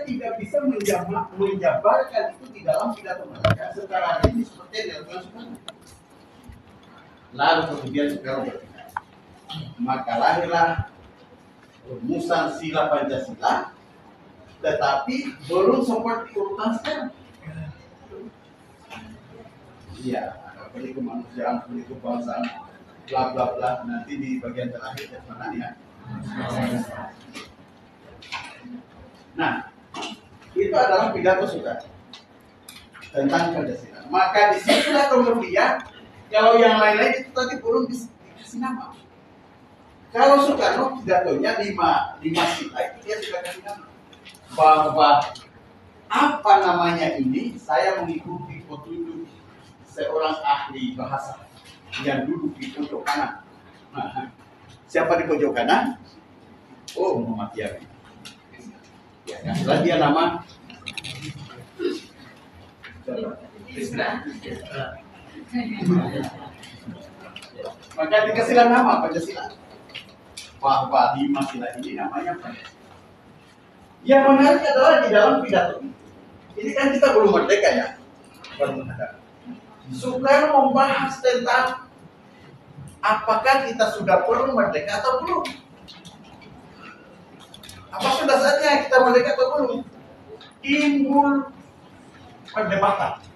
tidak bisa menjabarkan itu di dalam pidato mereka secara ini seperti yang dilakukan Soekarno. Lalu kemudian Soekarno berpikir, maka lahirlah rumusan sila Pancasila, tetapi belum seperti urutan sekarang. Iya, peri kemanusiaan, peri kebangsaan, bla bla bla. Nanti di bagian terakhir mana ya? Nah, itu adalah pidato Soekarno tentang Pancasila. Maka disitulah kemudian kalau yang lain-lain itu tadi belum dikasih nama. Kalau Soekarno pidatonya lima sila itu dia sudah kasih nama. Bahwa apa namanya ini saya mengikuti petunjuk seorang ahli bahasa yang duduk di pojok kanan. Nah, siapa di pojok kanan? Oh, Muhammad Yamin. Ya, setelah dia nama maka dikasihlah nama Pancasila. Bahwa lima sila ini namanya Pancasila. Yang menarik adalah di dalam pidato ini kan kita belum merdeka ya, baru merdeka. Soekarno membahas tentang apakah kita sudah perlu merdeka atau belum. Apa sudah saatnya kita merdeka atau belum? Timbul perdebatan.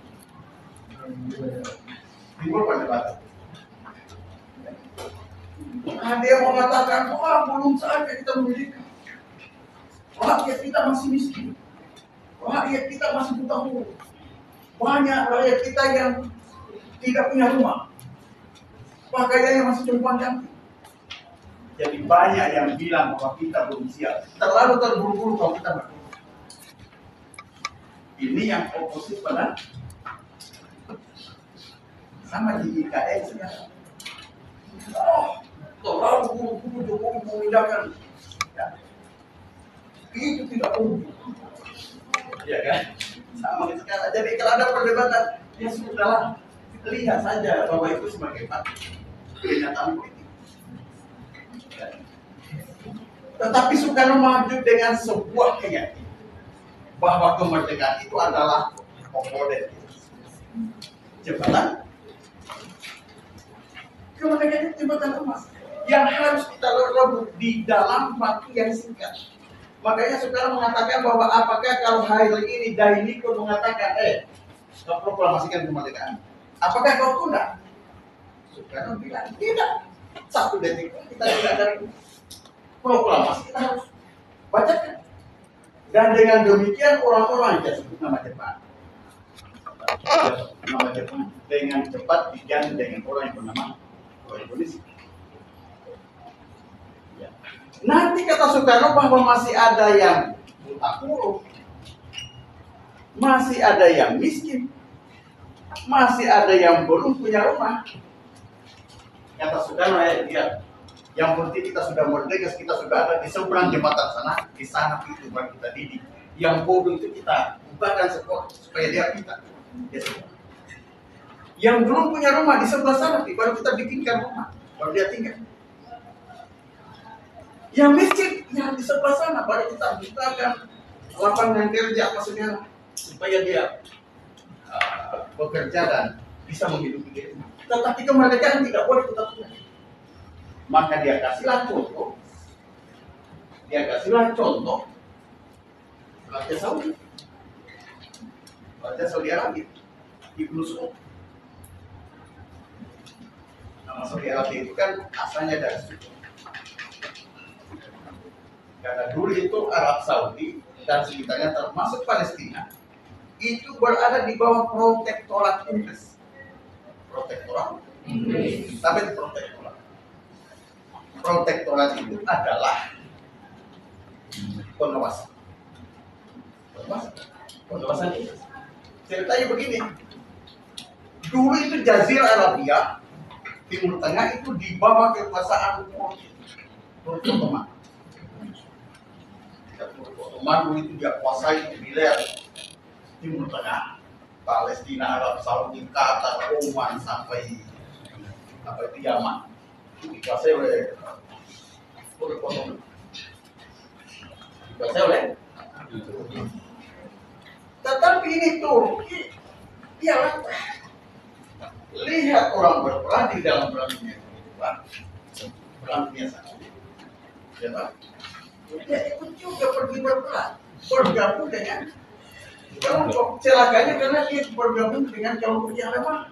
Ada yang mengatakan, wah belum saatnya kita merdeka. Rakyat kita masih miskin. Rakyat kita masih buta huruf. Banyak rakyat kita yang tidak punya rumah. Pakaiannya masih cuma cantik. Jadi banyak yang bilang bahwa kita belum siap. Terlalu terburu-buru kalau kita merdeka. Ini yang oposisi pada sama di IKN sekarang. Oh, terlalu buru-buru Jokowi memindahkan. Ya. Itu tidak perlu. Ya kan? Sama sekarang. Jadi kalau ada perdebatan, ya sudahlah. Lihat saja bahwa itu sebagai pernyataan politik. Tetapi Soekarno maju dengan sebuah keyakinan bahwa kemerdekaan itu adalah komponen jembatan. Kemerdekaan itu jembatan emas yang harus kita rebut di dalam waktu yang singkat. Makanya Soekarno mengatakan bahwa apakah kalau hari ini Dainiko mengatakan, kau proklamasikan kemerdekaan, apakah kau tunda? Soekarno bilang tidak. 1 detik pun kita tidak dari proklamasi, kita harus bacakan. Dan dengan demikian orang-orang yang sebut nama Jepang dengan cepat diganti dengan orang yang bernama Indonesia. Ya. Nanti kata Soekarno bahwa masih ada yang buta huruf, masih ada yang miskin, masih ada yang belum punya rumah. Kata Soekarno, ya, yang penting kita sudah merdeka, kita sudah ada di seberang jembatan sana, di sana itu baru kita didik. Yang bodoh itu kita bukakan sekolah supaya dia pintar. Yang belum punya rumah di sebelah sana, baru kita bikinkan rumah, baru dia tinggal. Yang miskin, yang di sebelah sana, baru kita bukakan lapangan kerja apa segala, supaya dia bekerja dan bisa menghidupi dirinya. Tetapi kemerdekaan tidak boleh kita tunda. Maka dia kasihlah contoh Raja Saudi. Raja Saudi Arabia, Ibnu Saud. Nama Saudi Arabia itu kan asalnya dari situ. Karena dulu itu Arab Saudi dan sekitarnya termasuk Palestina itu berada di bawah protektorat Inggris. Protektorat Inggris. Tapi protektorat. Protektorat itu adalah pengawasan. Pengawasan itu. Ceritanya begini. Dulu itu Jazirah Arabia, Timur Tengah itu di bawah kekuasaan Turki Ottoman. Turki Ottoman dulu itu dia kuasai wilayah Timur Tengah, Palestina, Arab Saudi, Qatar, Oman sampai itu Yaman. Dikuasai oleh Turki Ottoman. Dikuasai oleh Tetapi ini Turki, dia lihat orang berperang di dalam perang dunia kedua, perang dunia satu, ya Pak? Dia ikut juga pergi berperang, bergabung dengan kelompok. Celakanya karena dia bergabung dengan kelompok yang lemah,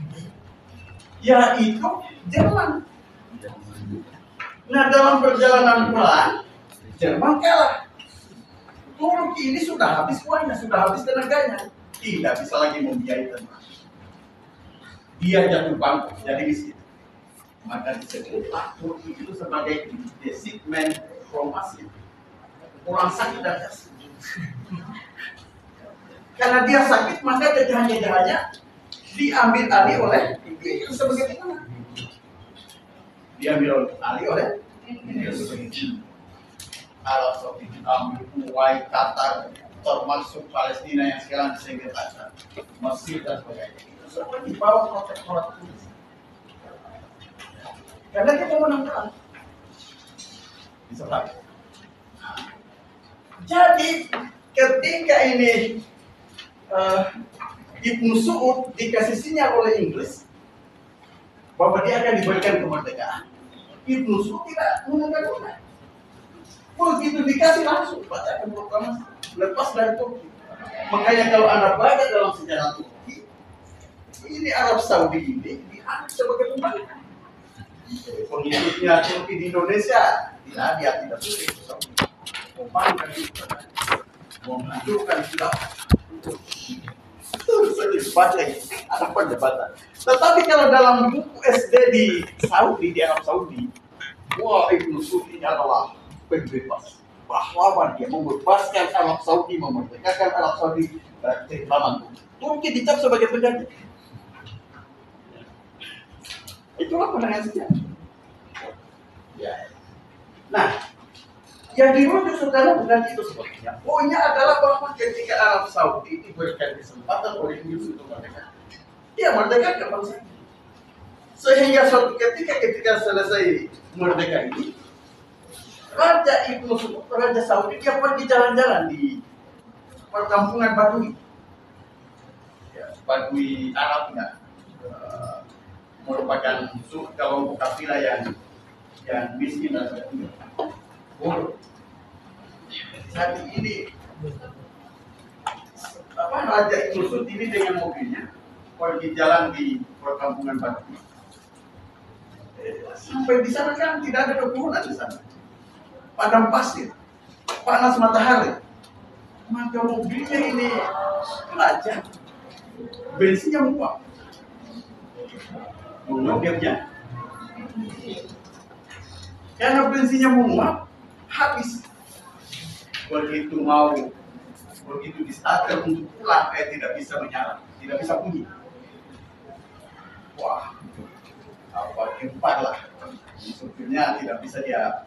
yaitu Jerman. Nah, dalam perjalanan perang, Jerman kalah. Turki ini sudah habis uangnya, sudah habis tenaganya, tidak bisa lagi membiayai tentara. Dia jatuh bangkrut, jadi miskin. Maka disebutlah Turki itu sebagai the sick man from Asia, orang sakit dan Asia. Karena dia sakit, maka jajahan-jajahannya diambil alih oleh Inggris sebagai mana? Diambil alih oleh Inggris. Arab Saudi diambil, Kuwait, Qatar, termasuk Palestina yang sekarang disengketakan, Mesir dan sebagainya. Itu semua di bawah protektorat Inggris. Karena kita menang perang. Bisa lagi. Jadi ketika ini Ibnu Su'ud dikasih sinyal oleh Inggris bahwa dia akan diberikan kemerdekaan, Ibnu Su'ud tidak mengangkat-angkat. Begitu dikasih langsung bacakan proklamasi lepas dari Turki. Makanya kalau Anda baca dalam sejarah Turki, ini Arab Saudi ini dianggap sebagai pembantu. Pengikutnya Turki di Indonesia, tidak, dia tidak suka membantu, menghancurkan sudah. Saya baca ada perdebatan. Tetapi kalau dalam buku SD di Saudi, di Arab Saudi, wah, Ibnu Su'ud ini adalah pembebas, pahlawan, dia membebaskan Arab Saudi, memerdekakan Arab Saudi dari zaman Turki dicap sebagai penjajah. Itulah pandangan sejarah. Ya. Nah, yang dirujuk sekarang bukan itu sebetulnya. Poinnya adalah bahwa ketika Arab Saudi diberikan kesempatan oleh Inggris untuk merdeka, dia merdeka kapan saja. Sehingga suatu ketika selesai merdeka ini, Raja Ibnu Su'ud, Raja Saudi, dia pergi jalan-jalan di perkampungan Badui. Ya, Badui Arab ya, merupakan kelompok kafilah yang miskin dan sebagainya. Jadi ini Raja Ibnu Su'ud ini dengan mobilnya pergi jalan di perkampungan Badui. Sampai di sana kan tidak ada pepohonan di sana. Padang pasir, panas matahari, maka mobilnya ini raja, bensinnya menguap, dia. Karena bensinnya menguap, habis. Begitu di starter untuk pulang, tidak bisa menyala, tidak bisa bunyi. Wah, apa gempa lah, supirnya tidak bisa dia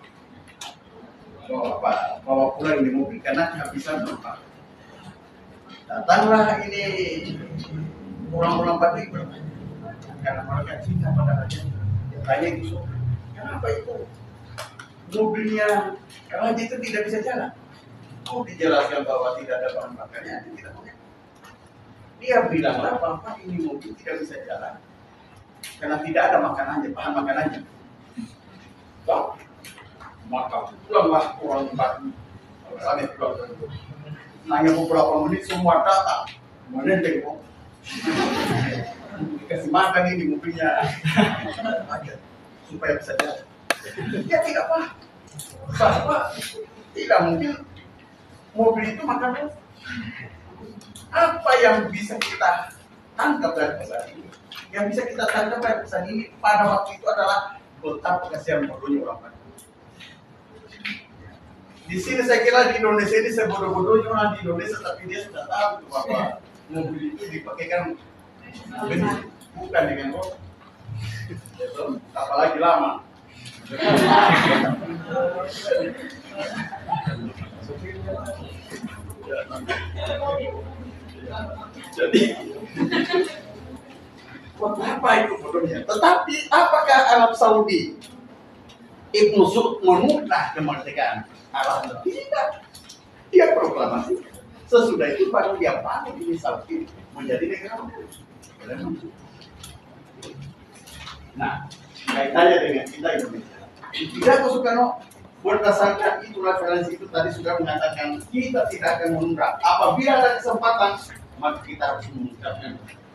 bawa pulang di mobil karena kehabisan tempat. Datanglah ini orang-orang Badui bertanya, karena mereka cinta pada raja. Tanya itu, kenapa itu mobilnya raja itu tidak bisa jalan? Oh, dijelaskan bahwa tidak ada bahan bakarnya, tidak boleh. Dia bilanglah bahwa ini mobil tidak bisa jalan karena tidak ada makanannya, bahan makanannya. Toh, maka pulanglah orang Badui. Sampai pulang, nanya beberapa menit semua datang, menenteng kok. Dikasih makan ini mobilnya, supaya bisa jalan. Dia tidak paham bahwa tidak mungkin mobil itu makan. Apa yang bisa kita tangkap dari pesan ini? Yang bisa kita tangkap dari pesan ini pada waktu itu adalah betapa kasihan bodohnya orang Badui. Di sini saya kira di Indonesia ini sebodoh-bodohnya orang di Indonesia, tapi dia sudah tahu bahwa mobil itu dipakaikan bensin, bukan dengan rokok. Apalagi lama. Jadi, buat apa itu bodohnya? Tetapi apakah Arab Saudi Ibnu Su'ud memudah kemerdekaan Arab? Tidak. Dia proklamasi. Sesudah itu baru dia pakai ini Saudi menjadi negara. Nah, kaitannya dengan kita Indonesia. Pidato Soekarno berdasarkan itu referensi itu tadi sudah mengatakan kita tidak akan menunda. Apabila ada kesempatan, maka kita harus mengungkapkan.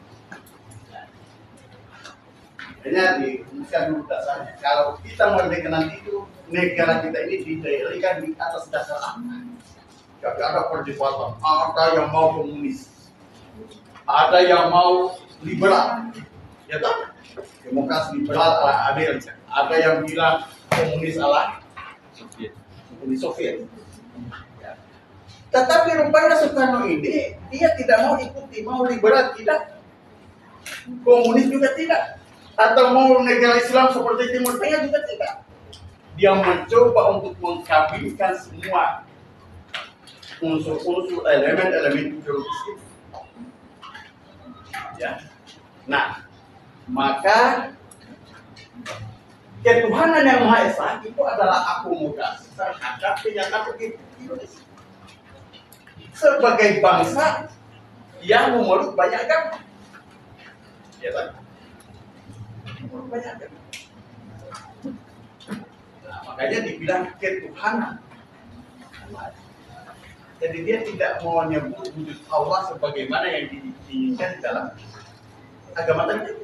Hanya dirumuskan dulu dasarnya. Kalau kita merdeka nanti itu negara kita ini didirikan di atas dasar apa? Jadi ada perdebatan. Ada yang mau komunis, ada yang mau liberal, ya tak? Demokrasi liberal ala Amerika. Ada yang bilang komunis ala Uni Soviet. Ya. Tetapi rupanya Soekarno ini dia tidak mau ikuti, mau liberal tidak, komunis juga tidak, atau mau negara Islam seperti Timur Tengah juga tidak. Dia mencoba untuk mengkabinkan semua unsur-unsur elemen-elemen ideologis itu. Ya. Nah, maka ketuhanan yang Maha Esa itu adalah akomodasi terhadap kenyataan Indonesia sebagai bangsa yang memeluk banyak agama. Ya kan? Memeluk banyak agama. Nah, makanya dibilang ketuhanan. Jadi dia tidak mau menyebut wujud Allah sebagaimana yang diinginkan di dalam agama tadi.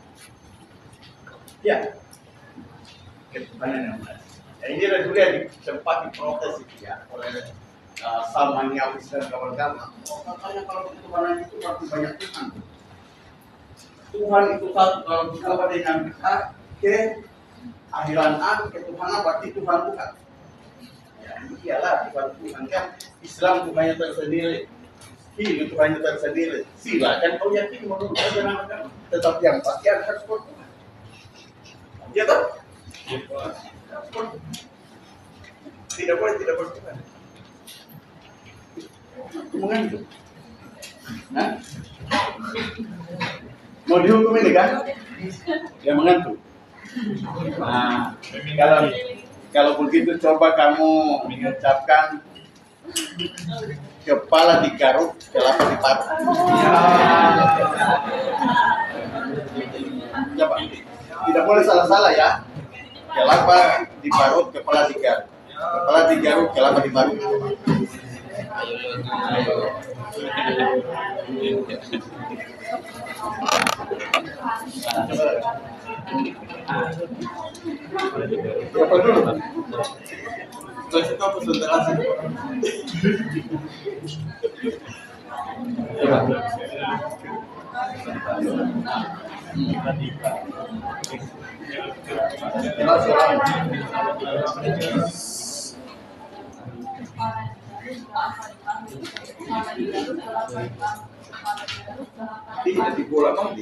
Ya, ketuhanan yang benar. Ya, ini adalah dulu yang sempat diprotes itu ya oleh Salmanialis dan kawan-kawan. Oh, katanya kalau ketuhanan itu berarti banyak Tuhan. Tuhan itu satu, kalau kita dengan A, ke akhiran A, ketuhanan berarti Tuhan bukan. Ya, iyalah Tuhan kan Islam Tuhannya tersendiri, Hindu Tuhannya tersendiri. Silakan kau yakin menurut ajaran agama, tetapi yang pasti harus bertuhan. Ya toh? Tidak boleh tidak bertuhan. Mengantuk. Nah, mau dihukum ini kan? Ya mengantuk. Nah, kalau begitu coba kamu mengucapkan kepala digaruk, kelapa diparut. Coba. Tidak boleh salah-salah ya. Kelapa diparut, kepala digaruk. Kepala digaruk, kelapa diparut. Berapa dulu? Terus itu apa konsentrasi? Tidak di bola nanti.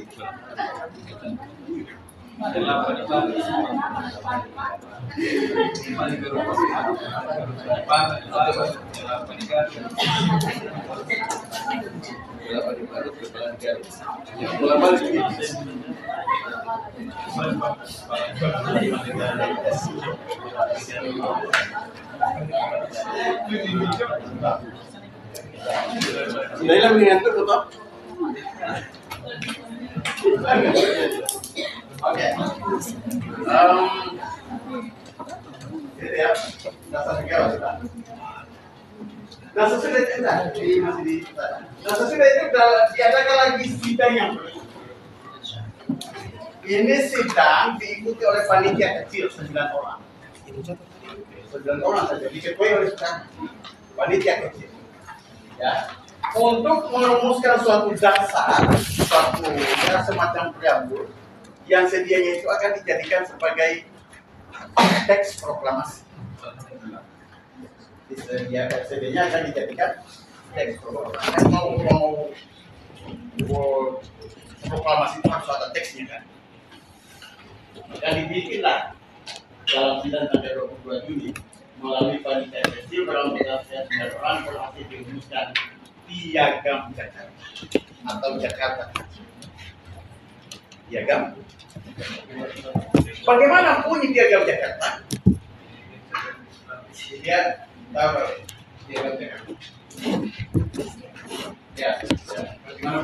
Sudah mengantuk betul? Oke. Jadi ya, dasar negara sudah. Dasar sudah itu masih di. Dasar sudah itu diadakan lagi sidang yang ini sidang diikuti oleh panitia kecil 9 orang. 9 orang saja diketuai oleh panitia kecil. Ya, untuk merumuskan suatu dasar, suatu ya, semacam preambul yang sedianya itu akan dijadikan sebagai teks proklamasi. Sedianya akan dijadikan teks proklamasi. Mau proklamasi itu harus ada teksnya kan. Dan dibikinlah dalam sidang tanggal 22 Juni melalui panitia kecil dalam berdasarkan 9 orang berhasil dirumuskan Piagam Jakarta atau Jakarta. Piagam. Bagaimana bunyi Piagam Jakarta? Dia Piagam Jakarta. Ya, bagaimana?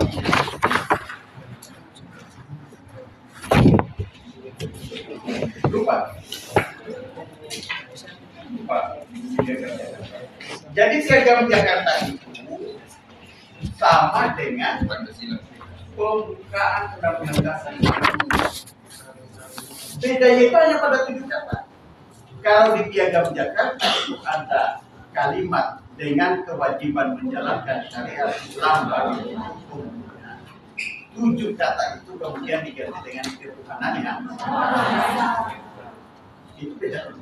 Lupa. Jadi Piagam Jakarta itu sama dengan pembukaan Undang-Undang Dasar. Bedanya itu hanya pada 7 kata. Kalau di Piagam Jakarta itu ada kalimat dengan kewajiban menjalankan syariat Islam bagi hukum. 7 kata itu kemudian diganti dengan ketuhanan yang itu beda.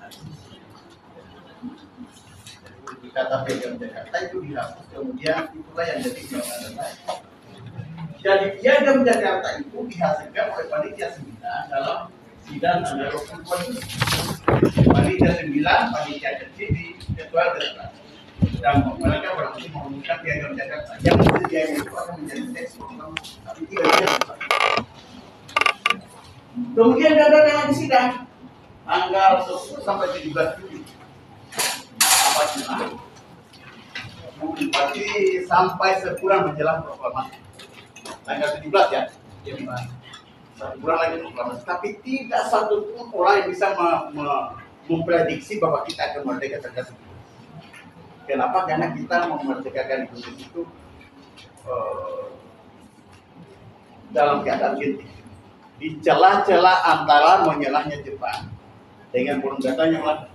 Kata Piagam Jakarta itu dihapus, kemudian itulah yang jadi undang-undang lain. Jadi Piagam Jakarta itu dihasilkan oleh panitia 9 dalam sidang tanggal 22. Panitia 9, panitia kecil di Ketua Dewan. Dan mereka berarti mengumumkan Piagam Jakarta. Yang sedianya itu akan menjadi teks tapi tidak bisa. Kemudian ada yang sidang tanggal 10 sampai 17 Juli. Berarti sampai sekurang menjelang proklamasi. Tanggal 17 ya. Satu bulan lagi proklamasi. Tapi tidak satu pun orang yang bisa memprediksi bahwa kita akan merdeka terhadap itu. Kenapa? Karena kita memerdekakan Indonesia itu dalam keadaan genting. Di celah-celah antara menyalahnya Jepang dengan burung datanya Belanda.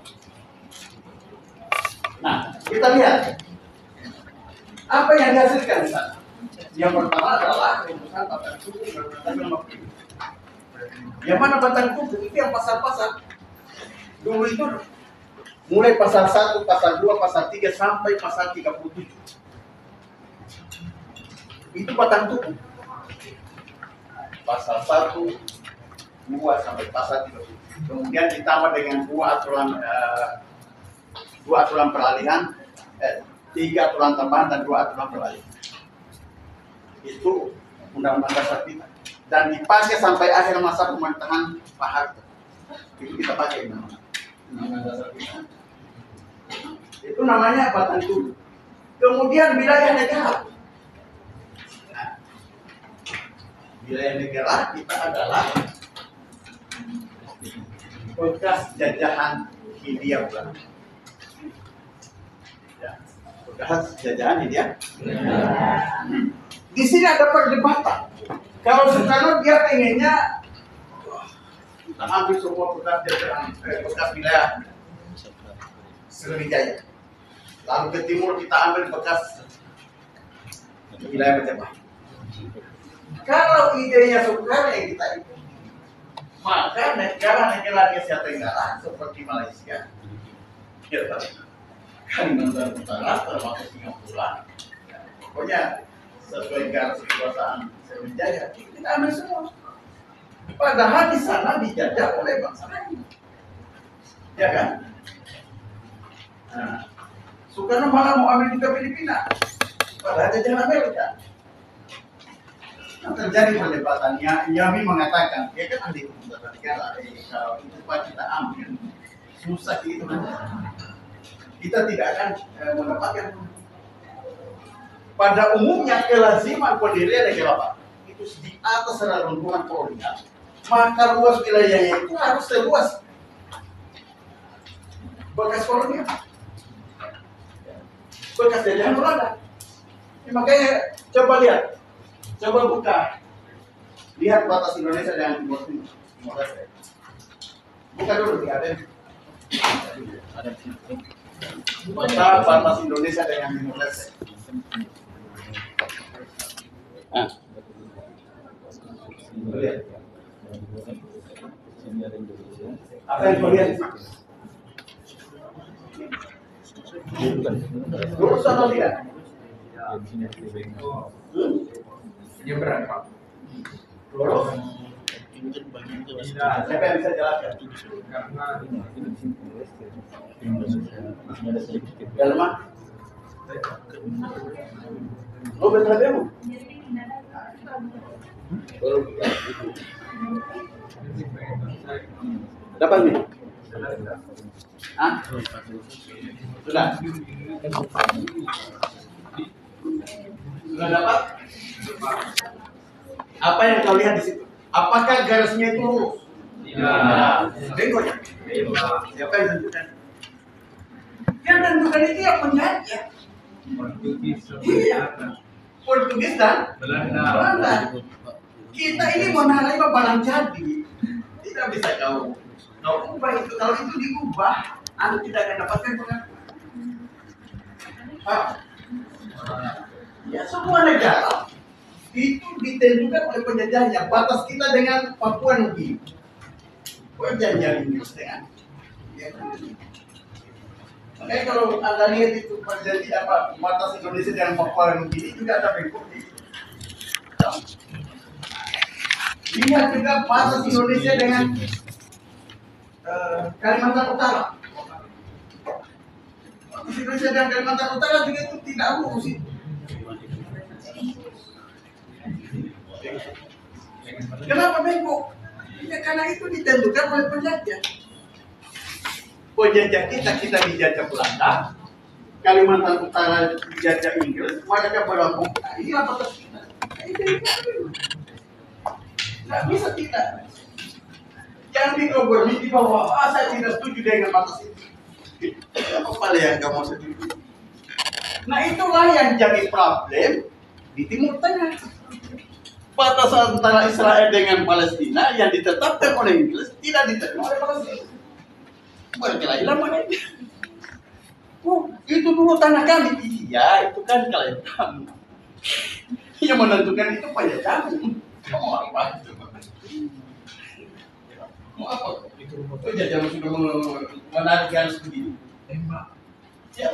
Nah, kita lihat apa yang dihasilkan di sana. Yang pertama adalah rumusan batang tubuh berdasarkan nomor 7. Yang mana batang tubuh itu yang pasal-pasal. Dulu itu mulai pasal 1, pasal 2, pasal 3 sampai pasal 37. Itu batang tubuh. Pasal 1, 2 sampai pasal 37. Kemudian ditambah dengan 2 aturan peralihan, 3 aturan tambahan dan 2 aturan peralihan. Itu Undang-Undang Dasar kita. Dan dipakai sampai akhir masa pemerintahan Pak Harto. Itu kita pakai Undang-Undang Dasar kita. Itu namanya batang tubuh. Kemudian wilayah negara. Nah, wilayah negara kita adalah bekas jajahan Hindia Belanda. Ya, bekas jajahan Hindia. Di sini ada perdebatan. Kalau Soekarno dia pengennya kita ambil semua bekas jajahan, bekas wilayah Sriwijaya. Lalu ke timur kita ambil bekas wilayah Majapahit. Kalau idenya Soekarno yang kita ikut, maka negara-negara Asia Tenggara seperti Malaysia, Kalimantan Utara, termasuk Singapura, pokoknya sesuai garis kekuasaan Sriwijaya, kita ambil semua. Padahal di sana dijajah oleh bangsa lain, ya kan? Nah, Soekarno malah mau ambil juga Filipina, padahal jajahan Amerika. Nah, terjadi perdebatannya. Yami mengatakan, dia kan ahli hukum tata negara. Kalau itu Pak kita ambil, susah itu nanti. Kita tidak akan mendapatkan. Pada umumnya kelaziman pendirian negara Pak itu di atas reruntuhan kolonial, maka luas wilayahnya itu harus seluas bekas kolonial, bekas jajahan Belanda. Makanya coba lihat. Coba buka, lihat batas Indonesia dengan Timur Leste. Buka dulu, ada. Baca batas Indonesia dengan Timur Leste. Nah, lihat. Apa yang kau lihat? Lurus atau tidak? Dia berapa? Lurus? Siapa yang bisa jelaskan? Karena oh betul demo. Dapat nih? Ah? Sudah. Sudah dapat? Apa yang kau lihat di situ? Apakah garisnya itu lurus? Tidak. Bengkok ya? Siapa yang tentukan? Yang tentukan itu yang penjajah. Iya. Portugis dan Belanda. Kita ini menerima barang jadi. Tidak bisa kau ubah itu. Kalau itu diubah, Anda tidak akan dapatkan pengakuan. Ya, semua negara itu ditentukan oleh penjajahnya. Batas kita dengan Papua Nugini, perjanjian Inggris dengan. Ya, makanya kalau Anda lihat itu perjanjian batas Indonesia dengan Papua Nugini juga ada bengkok. Lihat juga batas Indonesia dengan Kalimantan Utara. Batas Indonesia dan Kalimantan Utara juga itu tidak lurus. Kenapa bengkok? Ya karena itu ditentukan oleh penjajah. Penjajah kita dijajah Belanda, Kalimantan Utara dijajah Inggris, mereka berlabuh. Nah, inilah batas kita. Tidak bisa tidak. Jangan dikobrol di bawah. Saya tidak setuju dengan batas itu. Apa yang kamu setuju? Nah itulah yang jadi problem di Timur Tengah. Batas antara Israel dengan Palestina yang ditetapkan oleh Inggris tidak diterima oleh Palestina. Berkelahilah mereka. Itu dulu tanah kami. Iya, itu kan kalian kamu. Yang menentukan itu penjajah. Mau apa? Mau apa? Penjajah sudah menarik garis begini. Siapa?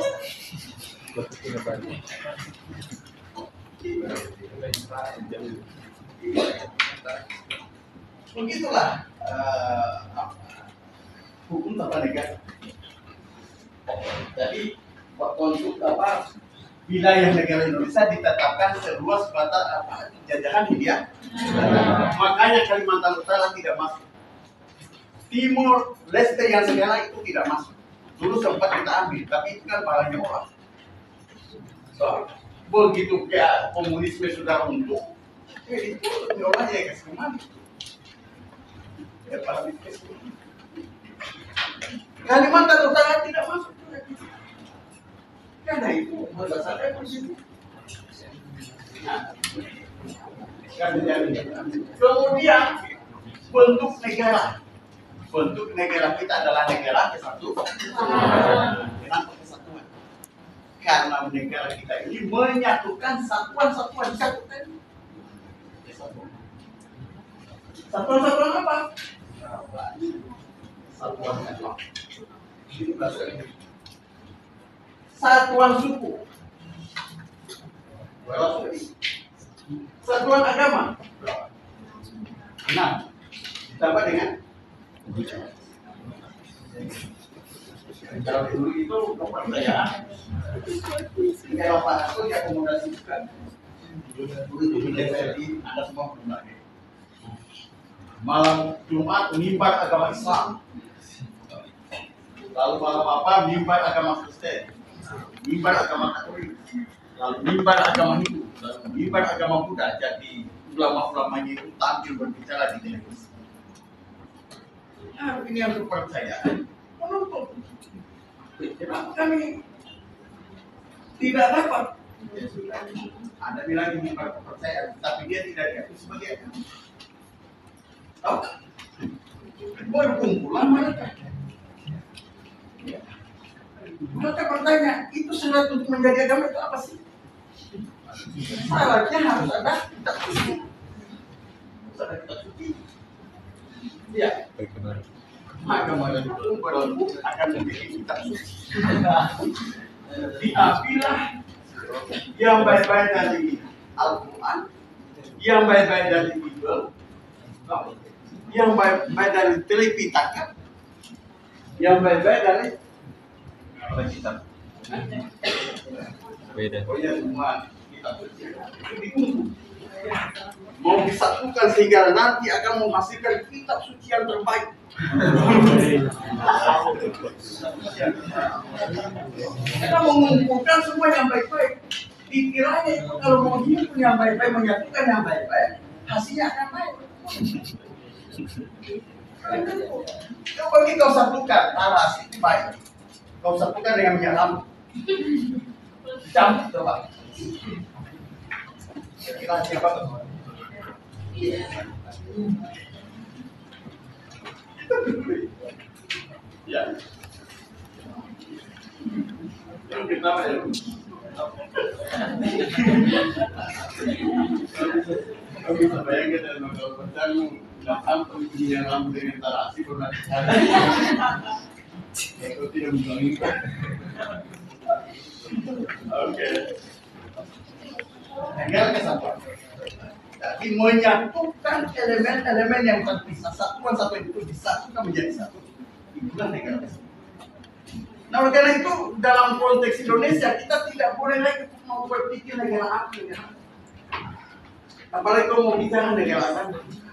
Begitulah hukum tata negara. Jadi untuk wilayah negara Indonesia ditetapkan seluas batas jajahan Hindia. Makanya Kalimantan Utara tidak masuk. Timur Leste yang sekarang itu tidak masuk. Dulu sempat kita ambil, tapi itu kan barangnya orang. So, begitu kayak komunisme sudah runtuh, itu orang ya kasih kemana? Ya pasti kasih kemana? Kalimantan Utara tidak masuk. Karena itu berdasarkan konstitusi. Kemudian bentuk negara. Bentuk negara kita adalah negara kesatuan. Kenapa kesatuan? Karena negara kita ini menyatukan satuan-satuan disatukan. Satuan-satuan apa? Satuan agama. Satuan suku. Satuan agama. Nah, ditambah dengan kalau dulu itu kepercayaan. Kalau Pak itu diakomodasikan. Dulu itu di DPRD ada semua berbagai. Malam Jumat mimbar agama Islam. Lalu malam apa mimbar agama Kristen, mimbar agama Katolik, lalu mimbar agama Hindu, lalu mimbar agama Buddha. Jadi ulama-ulamanya itu tampil berbicara di televisi. Nah, ini yang kepercayaan menonton. Kenapa kami tidak dapat? Ya, sudah. Ada bilang ini kepercayaan, tapi dia tidak diakui sebagai agama. Tahu? Berkumpulan mereka. Mereka bertanya, itu syarat untuk menjadi agama itu apa sih? Syaratnya harus ada kitab suci. Harus ada kitab suci. Ya. Agama itu berlaku akan menjadi kitab suci. Diambillah yang baik-baik dari Al-Quran, yang baik-baik dari Bible, yang baik-baik dari Tripitaka, yang baik-baik dari apa kitab? Beda. Oh ya, semua kitab suci itu dikumpul. Mau disatukan sehingga nanti akan menghasilkan kitab suci yang terbaik. Kita mengumpulkan semua yang baik-baik. Dikiranya itu kalau mau hidup yang baik-baik, menyatukan yang baik-baik, hasilnya akan baik. Coba kau satukan taras itu baik. Kau satukan dengan minyak lampu. Campur coba. Kira siapa tuh? Ya. Yang pertama ya. Kau bisa bayangkan dalam kalau pertama datang punya lampu dengan tarasi pernah ada. Kau tidak menginginkan. Oke. Tinggal kesatuan. Jadi menyatukan elemen-elemen yang terpisah, satuan satu itu disatukan menjadi satu. Itulah negara kesatuan. Nah, oleh karena itu dalam konteks Indonesia kita tidak boleh lagi mau berpikir negara apa ya. Apalagi kalau mau bicara negara apa.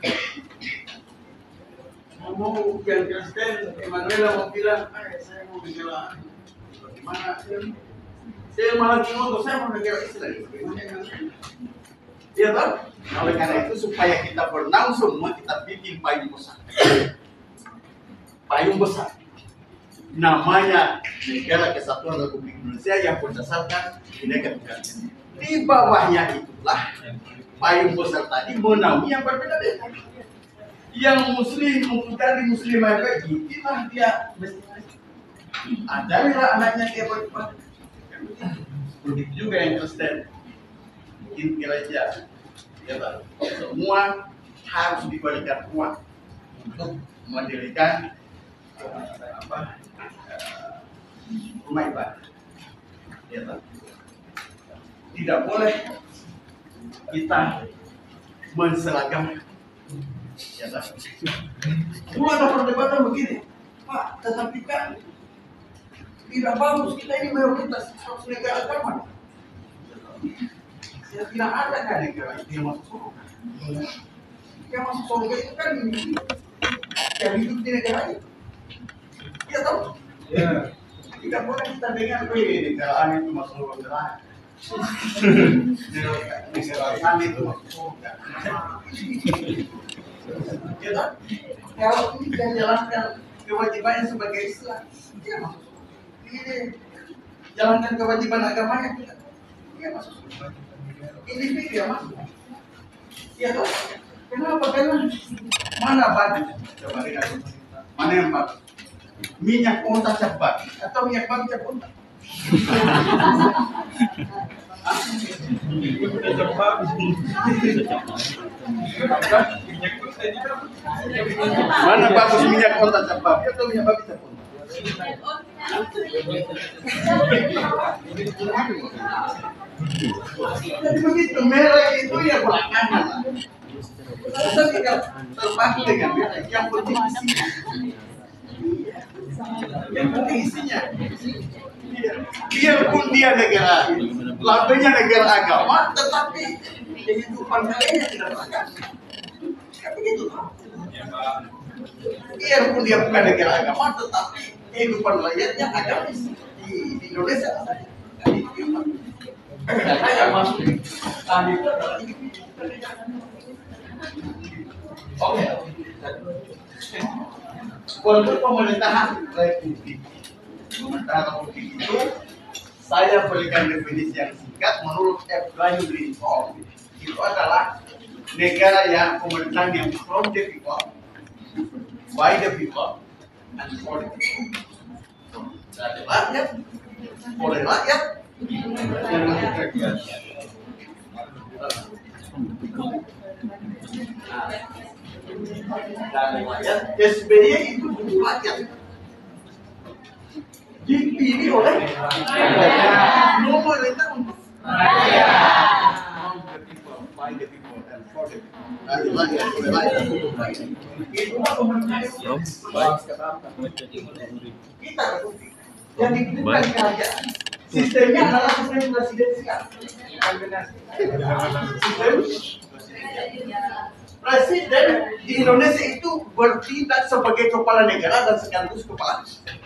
Mau yang Kristen, Emanuela mau bilang, saya mau negara bagaimana? Saya malah bingung, saya mau negara Israel. Iya kan? Oleh karena itu supaya kita berenang semua kita bikin payung besar. Payung besar. Namanya Negara Kesatuan Republik Indonesia yang berdasarkan Bhinneka Tunggal Ika. Di bawahnya itulah payung besar tadi menaungi yang berbeda-beda. Yang Muslim mempunyai Muslim mereka itulah dia ada anaknya dia beribadah. Begitu juga yang Kristen. Mungkin gereja ya, semua harus diberikan uang untuk mendirikan rumah ibadah. Ya, tidak boleh kita menseragam. Ya, dulu ada perdebatan begini, Pak, tetapi kan tidak bagus kita ini mayoritas negara agama. Ya, tidak ada kan negara itu yang masuk surga. Yang masuk surga itu kan yang hidup di negara itu. Ya tahu? Ya. Tidak boleh kita dengar negara itu masuk surga. Negara itu masuk surga. Ya tahu? Kalau ini kita jalankan kewajibannya sebagai Islam, dia masuk surga. Ini jalankan kewajiban agamanya, dia masuk surga. Individu yang masuk. Ya tahu? Kenapa? Karena mana bagus? Coba lihat. Mana yang bagus? Minyak unta cepat atau minyak babi cepat? Mana bagus minyak unta cepat atau minyak babi cepat? Jadi begitu merek itu ya belakangan. Kita tidak terpaku dengan merek, yang penting isinya. Yang penting isinya. Biarpun dia negara, labelnya negara agama, tetapi kehidupan kalian tidak beragama. Kan begitu kan? Biarpun dia bukan negara agama, tetapi kehidupan rakyatnya agamis di Indonesia. Saya masuk tadi itu adalah oke. Untuk pemerintahan republik itu saya berikan definisi yang singkat menurut Ephraim Lincoln, itu adalah negara yang pemerintahan yang from the people, by the people, and for the people. Dari rakyat, oleh rakyat, dan rakyat. SBY itu butuh rakyat, dipilih oleh rakyat, pemerintah untuk rakyat, by the people and for the people. Itulah pemerintahan kita yang dipilihkan kerajaan. Sistemnya adalah sistem presidensial. Sistem Presiden di Indonesia itu bertindak sebagai kepala negara dan sekaligus kepala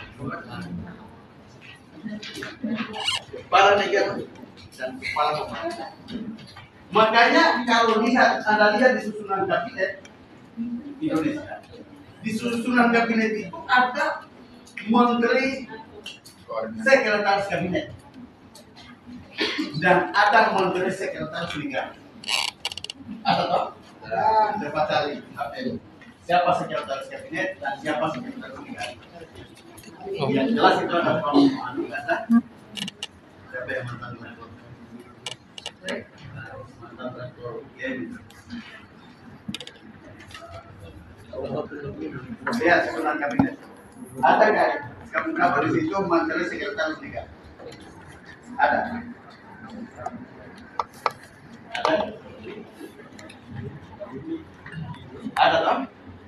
negara dan kepala pemerintah. Makanya kalau Anda lihat di susunan kabinet di Indonesia, di susunan kabinet itu ada menteri, sekretaris kabinet, dan ada menteri sekretaris negara. Ada toh? Coba cari siapa sekretaris kabinet dan siapa sekretaris negara. Yang jelas itu ada ada siapa yang mantan rektor, mantan rektor ya susunan kabinet. Ada nggak? Kamu di situ menteri sekretaris negara? Ada. Ada. Ada toh?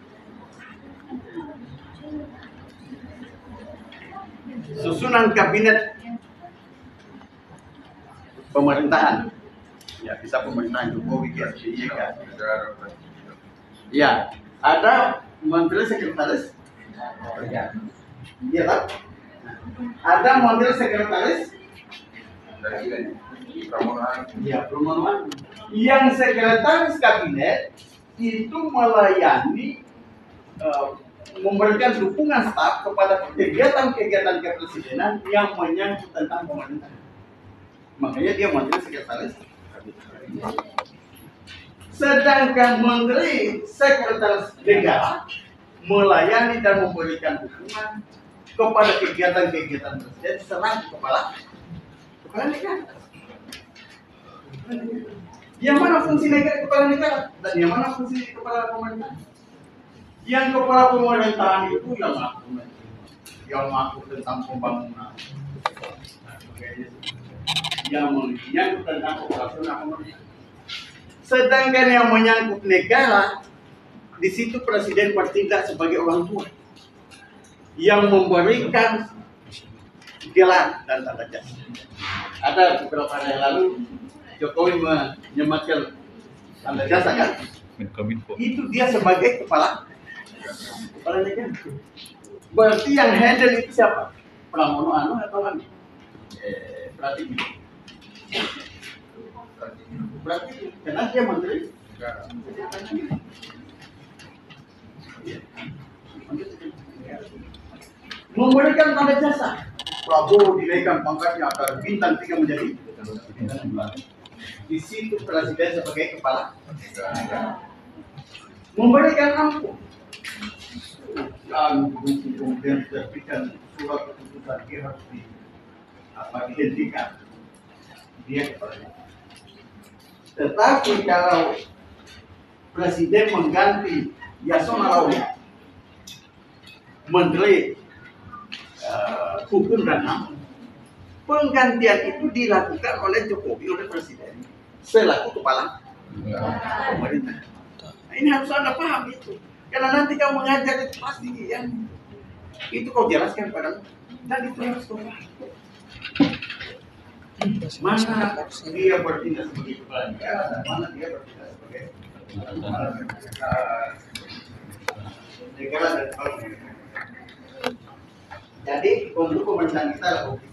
Susunan kabinet pemerintahan, ya bisa pemerintahan Jokowi ya, ya ada menteri sekretaris, iya kan? Ada menteri sekretaris, ya Pramono. Yang sekretaris kabinet itu melayani, memberikan dukungan staf kepada kegiatan-kegiatan kepresidenan yang menyangkut tentang pemerintahan. Makanya dia menteri sekretaris. Sedangkan menteri sekretaris negara melayani dan memberikan dukungan kepada kegiatan-kegiatan presiden selain kepala negara. Yang mana fungsi negara kepala negara dan yang mana fungsi kepala pemerintahan? Yang kepala pemerintahan itu yang mengatur tentang pembangunan, yang menyangkut tentang operasional pemerintahan. Sedangkan yang menyangkut negara, di situ presiden bertindak sebagai orang tua yang memberikan gelar dan tanda jasa. Ada beberapa hari yang lalu Jokowi menyematkan tanda jasa kan? Itu dia sebagai kepala negara. Berarti yang handle itu siapa? Pramono atau Anu? Berarti karena dia menteri. Memberikan tanda jasa. Prabowo dinaikkan pangkatnya agar bintang 3 menjadi bintang 4. Di situ presiden sebagai kepala negara. Memberikan ampun. Dan kemudian diterbitkan surat keputusan dia harus dihentikan. Dia kepala negara. Tetapi kalau presiden mengganti Yasona Lawli, menteri hukum dan HAM, penggantian itu dilakukan oleh Jokowi, oleh presiden selaku kepala pemerintah. Nah, ini harus Anda paham itu, karena nanti kamu mengajar itu pasti yang itu kau jelaskan padamu dan itu harus kau paham. Mana dia bertindak sebagai kepala negara dan mana dia bertindak sebagai kepala negara dan kepala negara. Jadi untuk pemerintahan kita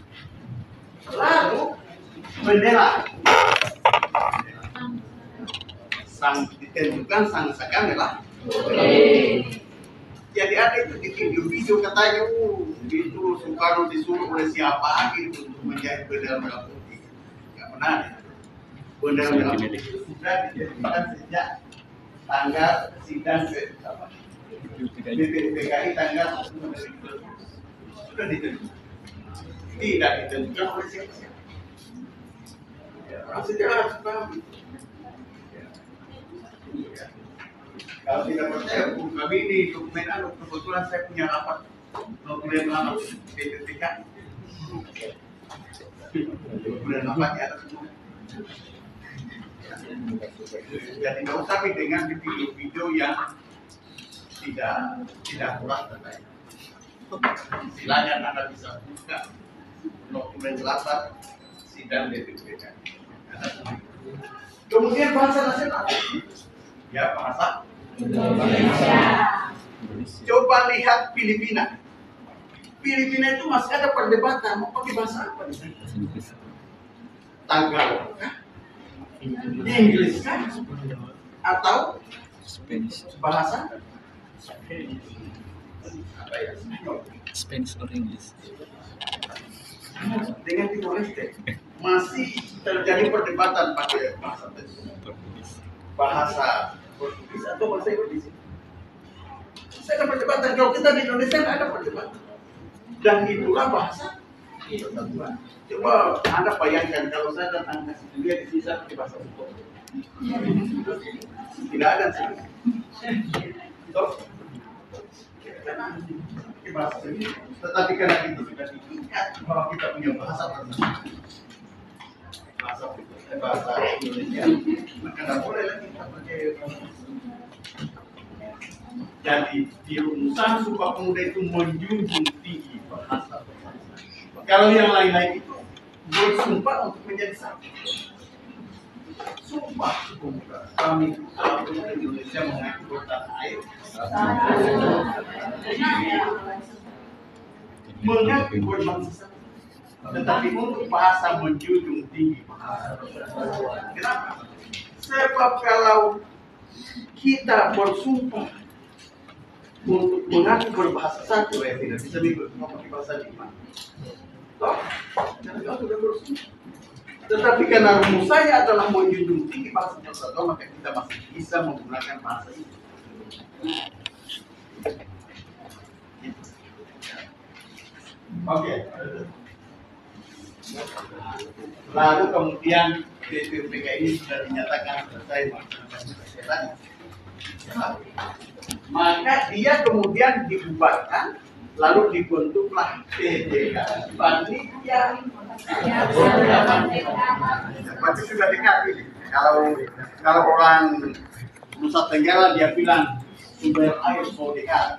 lalu bendera sang ditentukan sang saka merah. Jadi ada itu di video katanya itu Soekarno disuruh oleh siapa gitu untuk menjadi bendera merah putih. Nggak pernah. Bendera merah putih sudah dijadikan sejak tanggal sidang BPPKI tanggal sudah ditentukan. Tidak ditentukan oleh siapa-siapa. Orang sejarah harus paham. Kalau tidak percaya hukum kami ini dokumen kebetulan saya punya rapat dokumen lama BPPK. Dokumen lamanya ada semua. Jadi tidak usah dengan video-video yang tidak akurat terkait. Silakan Anda bisa buka dokumen latar sidang BPPK. Kemudian bahasa nasional, ya bahasa Indonesia. Coba lihat Filipina. Filipina itu masih ada perdebatan mau pakai bahasa apa di sana? Tagalog kah? Inggris kah? Atau bahasa apa ya? Spanish or English? Dengan Timor Leste masih terjadi perdebatan pakai bahasa tersebut. Bahasa Portugis atau bahasa Indonesia. Saya ada perdebatan. Kalau kita di Indonesia nggak ada perdebatan. Dan itulah bahasa persatuan. Coba Anda bayangkan kalau saya dan Anda kuliah di sisa pakai bahasa Jepang. Tidak ada sih. Toh, pakai bahasa ini. Tetapi karena itu sudah diingat bahwa kita punya bahasa tersebut. Bahasa Indonesia. Maka tidak boleh lagi kita pakai bahasa. Jadi di rumusan Sumpah Pemuda itu menjunjung tinggi bahasa. Kalau yang lain-lain itu bersumpah untuk menjadi satu. Sumpah Pemuda. Kami Pemuda Indonesia mengaku tanah air. Mengaku berbangsa. Tetapi untuk bahasa menjunjung tinggi bahasa. Kenapa? Sebab kalau kita bersumpah untuk mengaku berbahasa satu ya tidak bisa pakai bahasa lima. Toh, karena sudah bersumpah. Tetapi karena rumus saya adalah menjunjung tinggi bahasa persatuan, maka kita masih bisa menggunakan bahasa itu. Oke. Lalu kemudian BPUPK ini sudah dinyatakan selesai melaksanakan maka dia kemudian dibubarkan, lalu dibentuklah PDK Panitia. Berarti sudah dekat ini. Kalau orang Nusa Tenggara dia bilang sumber air mau dekat.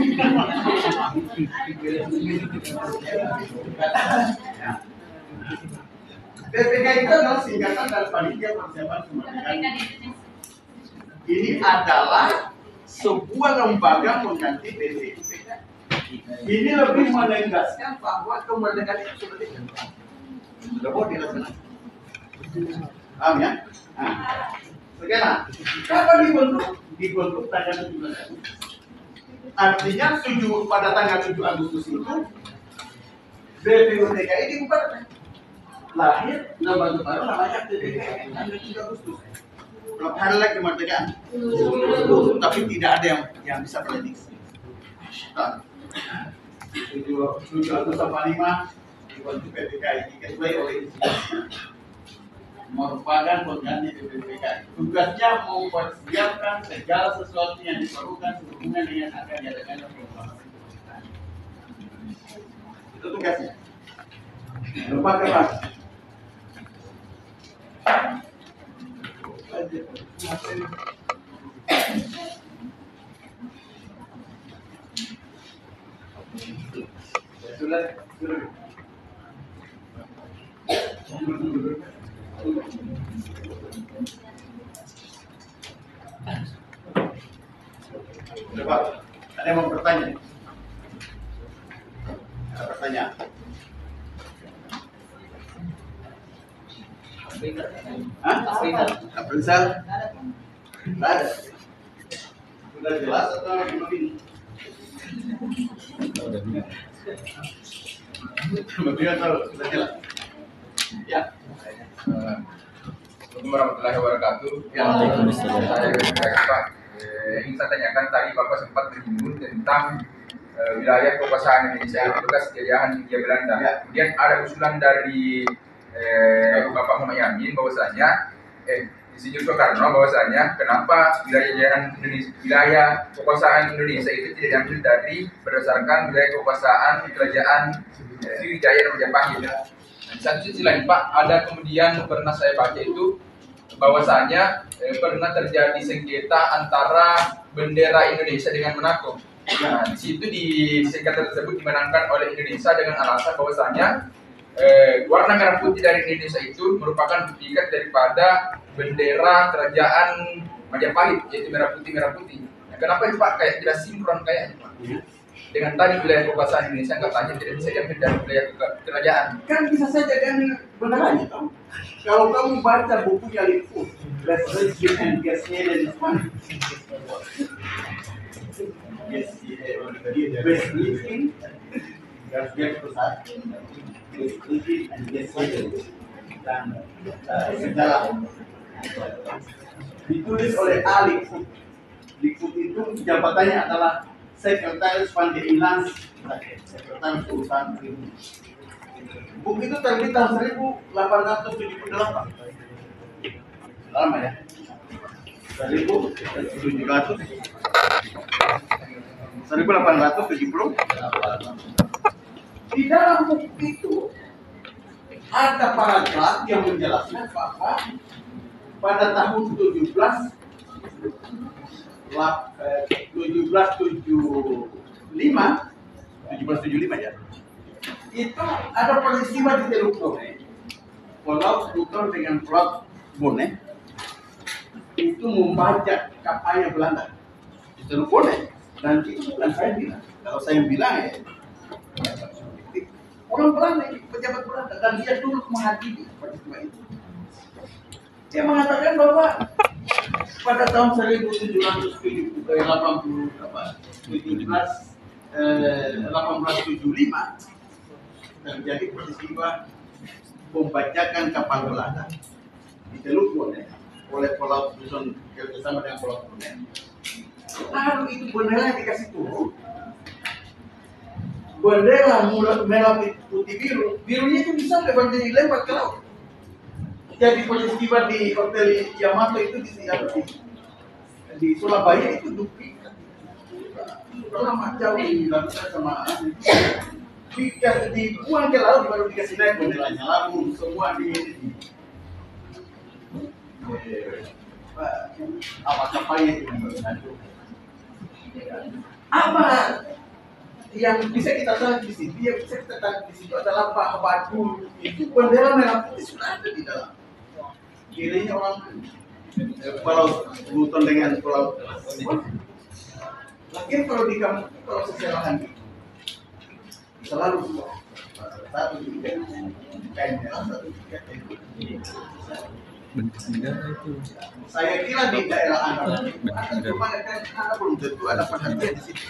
PPK itu adalah singkatan dari Panitia Persiapan Sumber Daya. Ini adalah sebuah lembaga mengganti BPUPK. Ini lebih menegaskan bahwa kemerdekaan itu sudah dilaksanakan. Sudah mau dilaksanakan. Paham ya? Nah, sekarang, kapan dibentuk? Dibentuk tanggal 17 Agustus. Artinya pada tanggal 7 Agustus itu BPUPK ini dibubarkan. Lahir lembaga baru namanya PPK tanggal 7 Agustus. Berapa hari lagi kemerdekaan? Tapi tidak ada yang bisa prediksi. 7 Agustus 45 dibentuk PPK ini ketuai oleh merupakan pengganti PPK. Tugasnya mempersiapkan segala sesuatu yang diperlukan sehubungan dengan akan diadakannya proklamasi. Itu tugasnya. Lembaga baru. Sudah. Coba, ada yang mau bertanya? Ada pertanyaan? Hah? Aprisal? Tidak ada. Sudah jelas atau begini? Begini atau sudah jelas? Ya. Assalamualaikum warahmatullahi wabarakatuh. Ya. Pak, ingin saya tanyakan tadi Bapak sempat menyinggung tentang wilayah kekuasaan Indonesia bekas jajahan Hindia Belanda. Ya. Kemudian ada usulan dari Bapak Muhammad Yamin bahwasanya Insinyur Soekarno bahwasanya kenapa wilayah kekuasaan Indonesia itu tidak diambil dari berdasarkan wilayah kekuasaan kerajaan Sriwijaya dan Majapahit. Di satu sisi lain Pak, ada kemudian pernah saya baca itu bahwasanya pernah terjadi sengketa antara bendera Indonesia dengan Monaco. Nah, di situ di sengketa tersebut dimenangkan oleh Indonesia dengan alasan bahwasanya warna merah putih dari Indonesia itu merupakan duplikat daripada bendera kerajaan Majapahit, yaitu merah putih. Kenapa ini Pak kayak tidak sinkron kayak Pak? Dengan tadi wilayah kekuasaan Indonesia katanya tidak bisa diambil dari wilayah kerajaan. Kan bisa saja kan benar aja kamu. Kalau kamu baca bukunya Likud, Let's Read and Get Hidden One. Yes, best living, get pusat, best living and get hidden. Dan sejarah ditulis oleh Ali Likud. Likud itu jabatannya adalah Sekretaris Pandeilans, Sekretaris Urusan Pribumi. Buku itu terbit tahun 1878. Lama ya? 1870. Di dalam buku itu ada paragraf yang menjelaskan bahwa pada tahun 1775 ya, itu ada peristiwa di Teluk Bone. Pulau Pluton dengan Pulau Bone itu membajak kapalnya Belanda di Teluk Bone, dan itu bukan saya bilang. Kalau saya bilang ya, orang Belanda, pejabat Belanda, dan dia turut menghadiri peristiwa itu. Dia mengatakan bahwa pada tahun 1875 terjadi peristiwa pembajakan kapal Belanda di Teluk Bone oleh Pulau Pluton bersama dengan Pulau Bone. Lalu itu bendera dikasih turun. Bendera merah putih biru, birunya itu bisa dilempar ke laut. Jadi peristiwa di Hotel Yamato itu di Surabaya itu duplikat. Lama jauh dilakukan sama dibuang ke laut baru dikasih naik benderanya, lalu semua apa kapalnya itu apa yang bisa kita tarik di sini, yang bisa kita tarik di situ adalah Pak Batu itu bendera merah putih sudah ada di dalam. Kirinya orang Pulau Pluton dengan Pulau. Lagi kalau di kamu kalau secara hangi selalu satu tiga kain merah satu tiga kain putih. Bentuk negara itu. Saya kira di daerah Anda cuma kan Anda belum tentu ada perhatian di situ.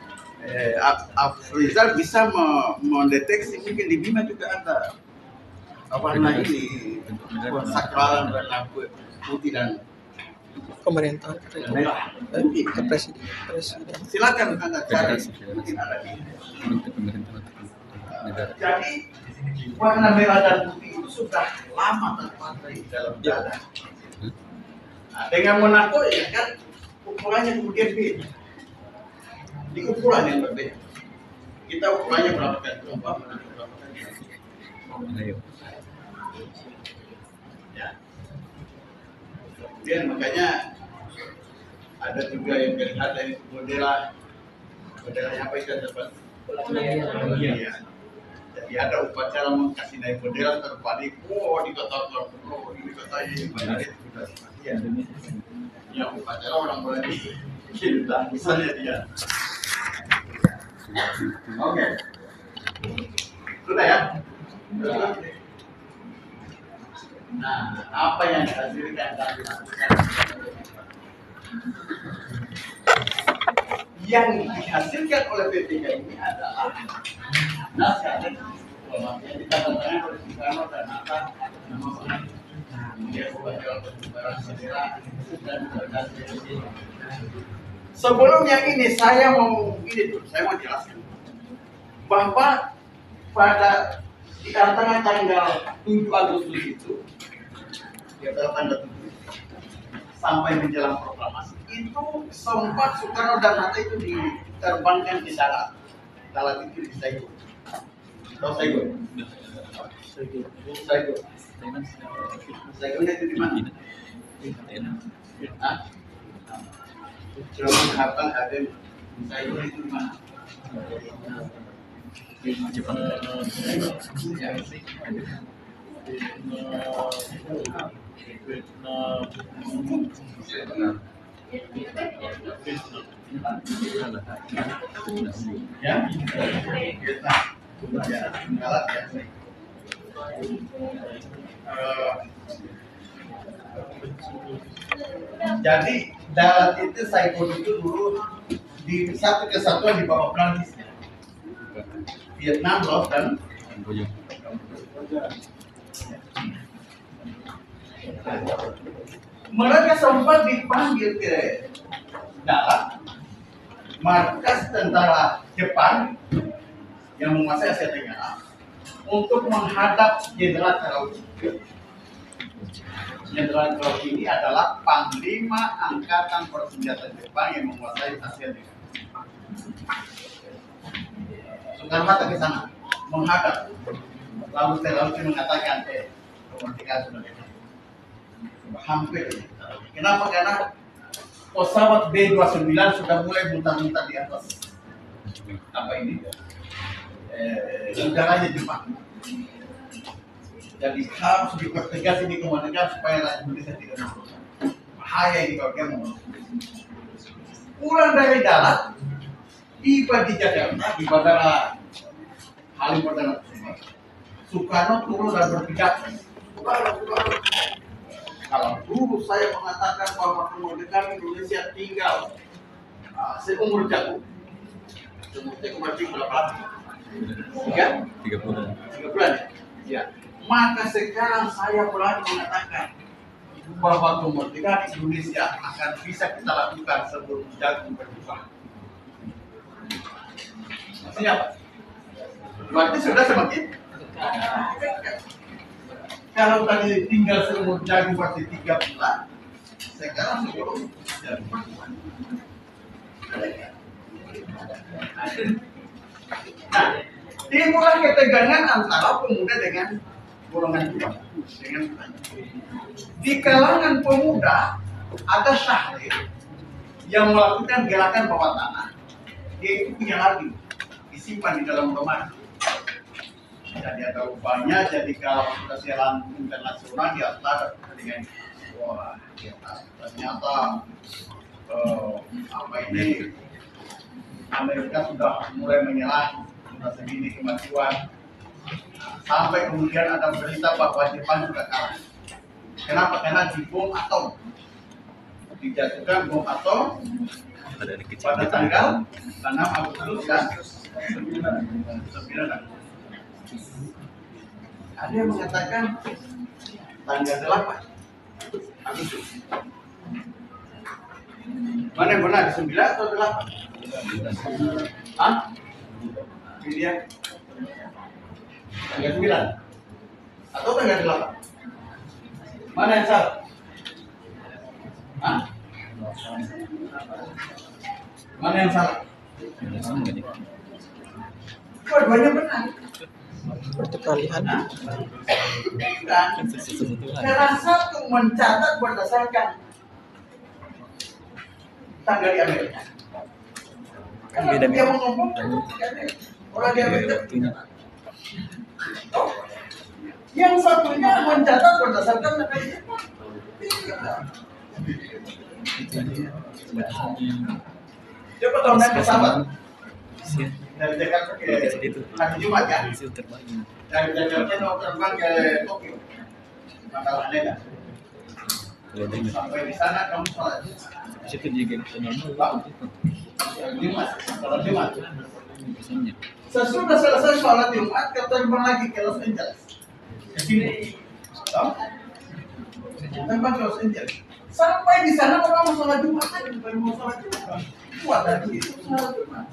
Afrizal bisa mendeteksi mungkin di Bima juga ada warna ini sakral warna putih dan pemerintahan merah. ke presiden. Silakan Anda cari mungkin ada di. Bentuk pemerintahan negara. Jadi warna merah dan putih itu sudah lama terpatri di dalam dada. Nah, dengan Monaco ya kan ukurannya kemudian beda. Di ukuran yang berbeda. Kita ukurannya berapa kali? Berapa kali? Ayo. Ya. Kemudian makanya ada juga yang melihat dari modelnya apa itu dapat? Iya. Jadi ada upacara mengkasih naik bendera terbalik. Oh dikatakan, oh ini katanya ini benar itu. Iya. Yang upacara orang berani. Kita misalnya dia. Oke. Sudah ya? Nah, apa yang dihasilkan dari lakukan? Yang dihasilkan oleh P3 ini adalah naskah yang ditandatangani oleh Soekarno dan Hatta, nama dia upacara pembubaran bendera dan organisasi. Sebelum yang ini saya mau jelaskan bahwa pada di antara tanggal 7 Agustus itu di antara tanggal 7 sampai menjelang proklamasi itu sempat Soekarno dan Hatta itu diterbangkan di darat itu di Saigon. Tahu Saigon? Saigon itu di mana? Hah? Jerman Hatta ada Saigon itu di mana? Jepang. Ya, Vietnam. Ya, Dalat ya. Jadi Dalat itu Saigon itu dulu di satu kesatuan di bawah Prancis. Vietnam, Laos dan Kamboja. mereka sempat dipanggil ke Dalat, markas tentara Jepang yang menguasai Asia Tenggara untuk menghadap Jenderal Krauts. Jenderal Krauts ini adalah Panglima Angkatan Bersenjata Jepang yang menguasai Asia Tenggara. Soekarno-Hatta ke sana menghadap, lalu Krauts mengatakan, kemerdekaan sudah dekat. Hampir. Kenapa? Karena pesawat B-29 sudah mulai muntah-muntah di atas apa ini udaranya Jepang. Jadi harus dipertegas ini kemerdekaan supaya rakyat Indonesia tidak masuk. Bahaya ini kalau dia mau. Pulang dari Dalat, tiba di Jakarta di Bandara Halim Perdana Kusuma. Soekarno turun dan berpidato. Kalau dulu saya mengatakan bahwa kemerdekaan Indonesia tinggal seumur jagung, seumurnya berarti berapa? 3 bulan. 3 bulan. Ya. Maka sekarang saya berani mengatakan bahwa kemerdekaan Indonesia akan bisa kita lakukan sebelum jagung berubah. Maksudnya apa? Berarti sudah semakin. Kalau tadi tinggal seumur jagung berarti 3 bulan, sekarang sebelum jagung berubah. Nah, timbullah ketegangan antara pemuda dengan golongan tua. Di kalangan pemuda ada Syahrir yang melakukan gerakan bawah tanah, yaitu punya lagu disimpan di dalam rumah. Jadi ada rupanya, jadi kalau kita siaran internasional di atas dengan wah ternyata apa ini Amerika sudah mulai menyerang, sudah segini kemajuan, sampai kemudian ada berita bahwa Jepang sudah kalah. Kenapa? Karena di bom atom dijatuhkan bom atom pada tanggal 6 Agustus dan 9. Ada yang mengatakan tanggal 8 Agustus. Mana yang benar, 9 atau 8? Hah? Pilihan tanggal 9 atau tanggal 8? Mana yang salah? Hah? Mana yang salah? Dua-duanya benar. Seperti peralihan. Dan salah satu mencatat berdasarkan tanggal di Amerika. Karena Beda dia mau ngomong orang di Amerika. Yang satunya mencatat berdasarkan tanggal di Jepang. Coba tahun yang pesawat dari Jakarta ke hari Jumat ya. Dari Jakarta mau terbang ke Tokyo. Bakal ada nggak? Sampai di sana kamu sholat Situ juga normal. Jumat, sholat Jumat. Sesudah selesai sholat Jumat, kau terbang lagi ke Los Angeles. Ke sini. Terbang ke Los Angeles. Sampai di sana orang mau sholat Jumat aja, bukan mau sholat Jumat. Kuat dari itu sholat Jumat.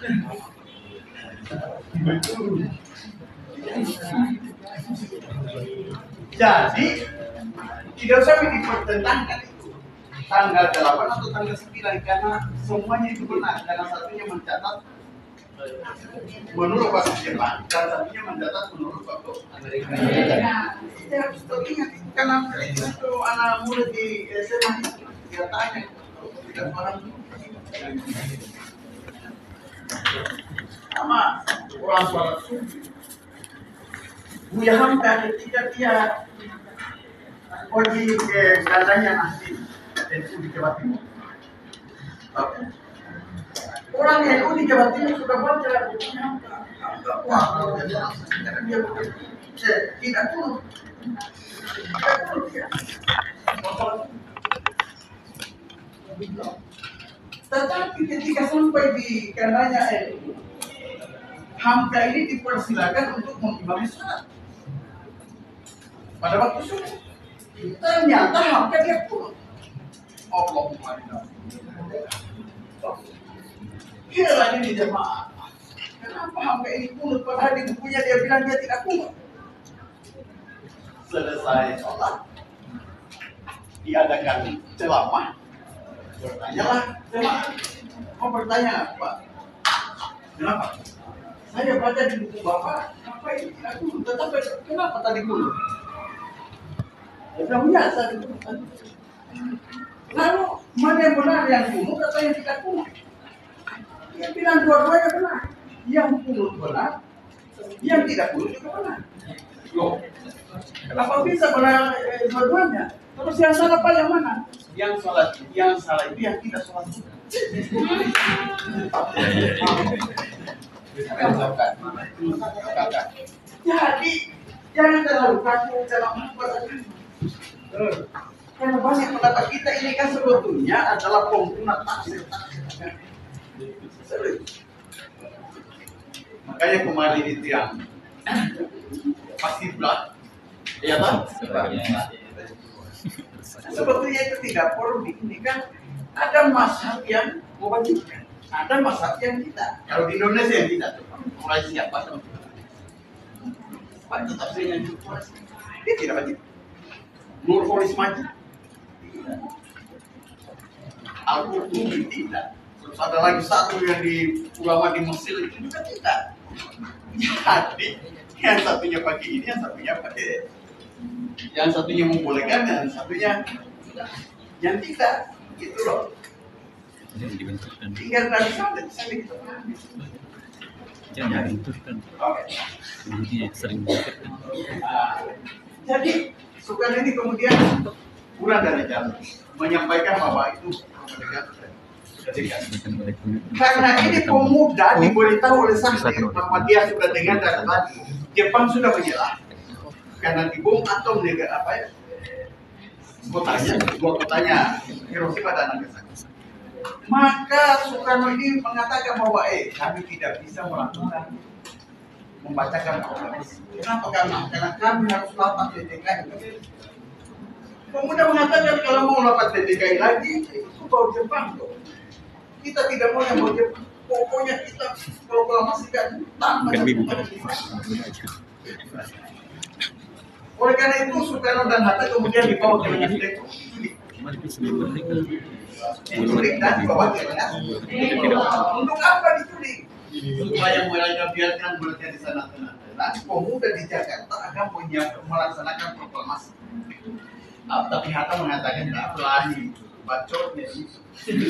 Jadi tidak usah dipertentangkan itu tanggal 8 atau tanggal 9 karena semuanya itu benar. Karena satunya mencatat menurut waktu Jepang dan satunya mencatat menurut waktu Amerika. Kita harus ingat karena itu anak muda di SMA dia tanya kalau tidak orang sama orang sholat subuh. Buya Hamka ketika dia pergi ke kandangnya asli itu di Jawa Timur, Orang NU di Jawa Timur sudah baca bukunya wah kalau dia langsung karena dia tidak turun dia. Tetapi ketika sampai di kanannya NU, Hamka ini dipersilakan untuk mengimami sholat pada waktu subuh. Ternyata Hamka dia turun. Allahumma gila ini jemaah. Kenapa Hamka ini kunut padahal di bukunya dia bilang dia tidak kunut. Selesai sholat, diadakan ceramah. Bertanyalah jemaah. Mau bertanya Pak, kenapa? Saya baca di buku Bapak, apa ini tidak kunut? Tetapi kenapa tadi kunut? Dia bilang biasa gitu. Lalu mana yang benar, yang kunut atau yang tidak kunut? Dia bilang dua-duanya benar. Yang kunut benar, yang tidak kunut juga benar. Loh, kenapa bisa benar dua-duanya? Terus yang salah Pak yang mana? Yang salah itu yang tidak sholat. Jadi jangan terlalu kaku dalam memperhatikan. Karena banyak pendapat kita ini kan sebetulnya adalah pengguna tafsir. Makanya kemarin itu yang pasti berat, ya kan? Sebetulnya itu tidak perlu ini kan ada mazhab yang mewajibkan, ada mazhab yang tidak. Kalau di Indonesia yang tidak, mulai siapa sama kita? Pak tafsirnya dia tidak wajib. Nur Kholis Majid Al-Qurtubi tidak. Terus ada lagi satu yang di ulama di Mesir itu juga tidak. Jadi yang satunya pakai ini, yang satunya pakai, yang satunya membolehkan, yang satunya yang tidak, gitu loh. Tinggal dari sana bisa gitu. Jangan dibenturkan. Kemudian sering dibenturkan. Jadi Soekarno ini kemudian pulang dari jalan menyampaikan bahwa itu karena ini pemuda diberitahu oleh Sahir bahwa dia sudah dengar dari tadi Jepang sudah menyerah karena dibom atom negara apa ya kotanya Hiroshima dan Nagasaki. Maka Soekarno ini mengatakan bahwa kami tidak bisa melakukan membacakan proklamasi. Kenapa? Karena kami harus lapat DKI. Pemuda mengatakan kalau mau lapat DKI lagi itu bau Jepang tuh. Kita tidak mau yang bau Jepang. Pokoknya kita proklamasikan tanpa Jepang. Oleh karena itu Soekarno dan Hatta kemudian dibawa ke Lengas Deko. Diculik dan dibawa ke Lengas. Untuk apa diculik? Supaya mereka biarkan mereka di sana tenang. Nanti pemuda di Jakarta akan melaksanakan proklamasi. Tapi Hatta mengatakan tidak berani, bacotnya itu.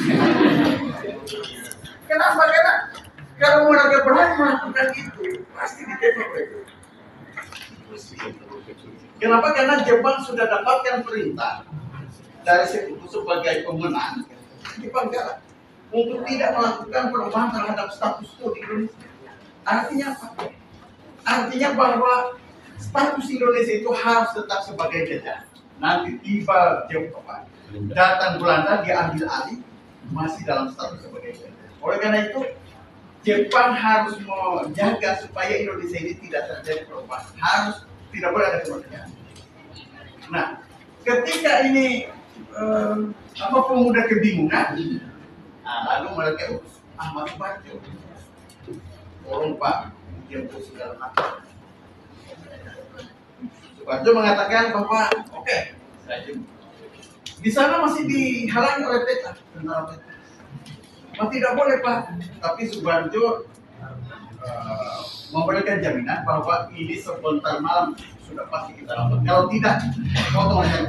Kenapa? Karena kalau mereka berani melakukan itu, pasti ditembak itu. Kenapa? Karena Jepang sudah dapatkan perintah dari Sekutu sebagai pemenang. Jepang kalah untuk tidak melakukan perubahan terhadap status quo di Indonesia. Artinya apa? Artinya bahwa status Indonesia itu harus tetap sebagai jajah. Nanti tiba Jepang, datang Belanda, diambil alih, masih dalam status sebagai jajah. Oleh karena itu, Jepang harus menjaga supaya Indonesia ini tidak terjadi perubahan. Harus tidak boleh ada kemerdekaan. Nah, ketika ini pemuda kebingungan, lalu mereka Ahmad Subarjo, tolong Pak, jemput segala macam. Subarjo mengatakan bahwa oke, saya jemput. Di sana masih dihalangi oleh tentara. Tidak boleh Pak, tapi Subarjo memberikan jaminan bahwa ini sebentar malam sudah pasti kita lakukan. Kalau tidak, potong aja.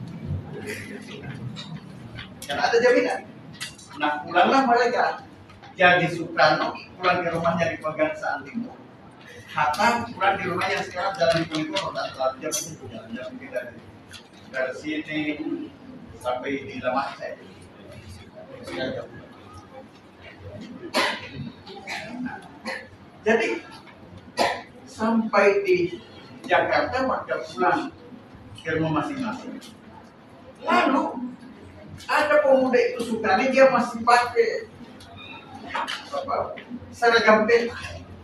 Karena ada jaminan. Nah, pulanglah mereka. Jadi Soekarno pulang ke rumahnya di Pegangsaan Timur. Hatta pulang di rumah yang sekarang jalan di Ponorogo, jam itu jalan dari sini sampai di Lamar saya. Jadi sampai di Jakarta maka pulang ke rumah masing-masing. Lalu ada pemuda itu Sukani, dia masih pakai seragam peta.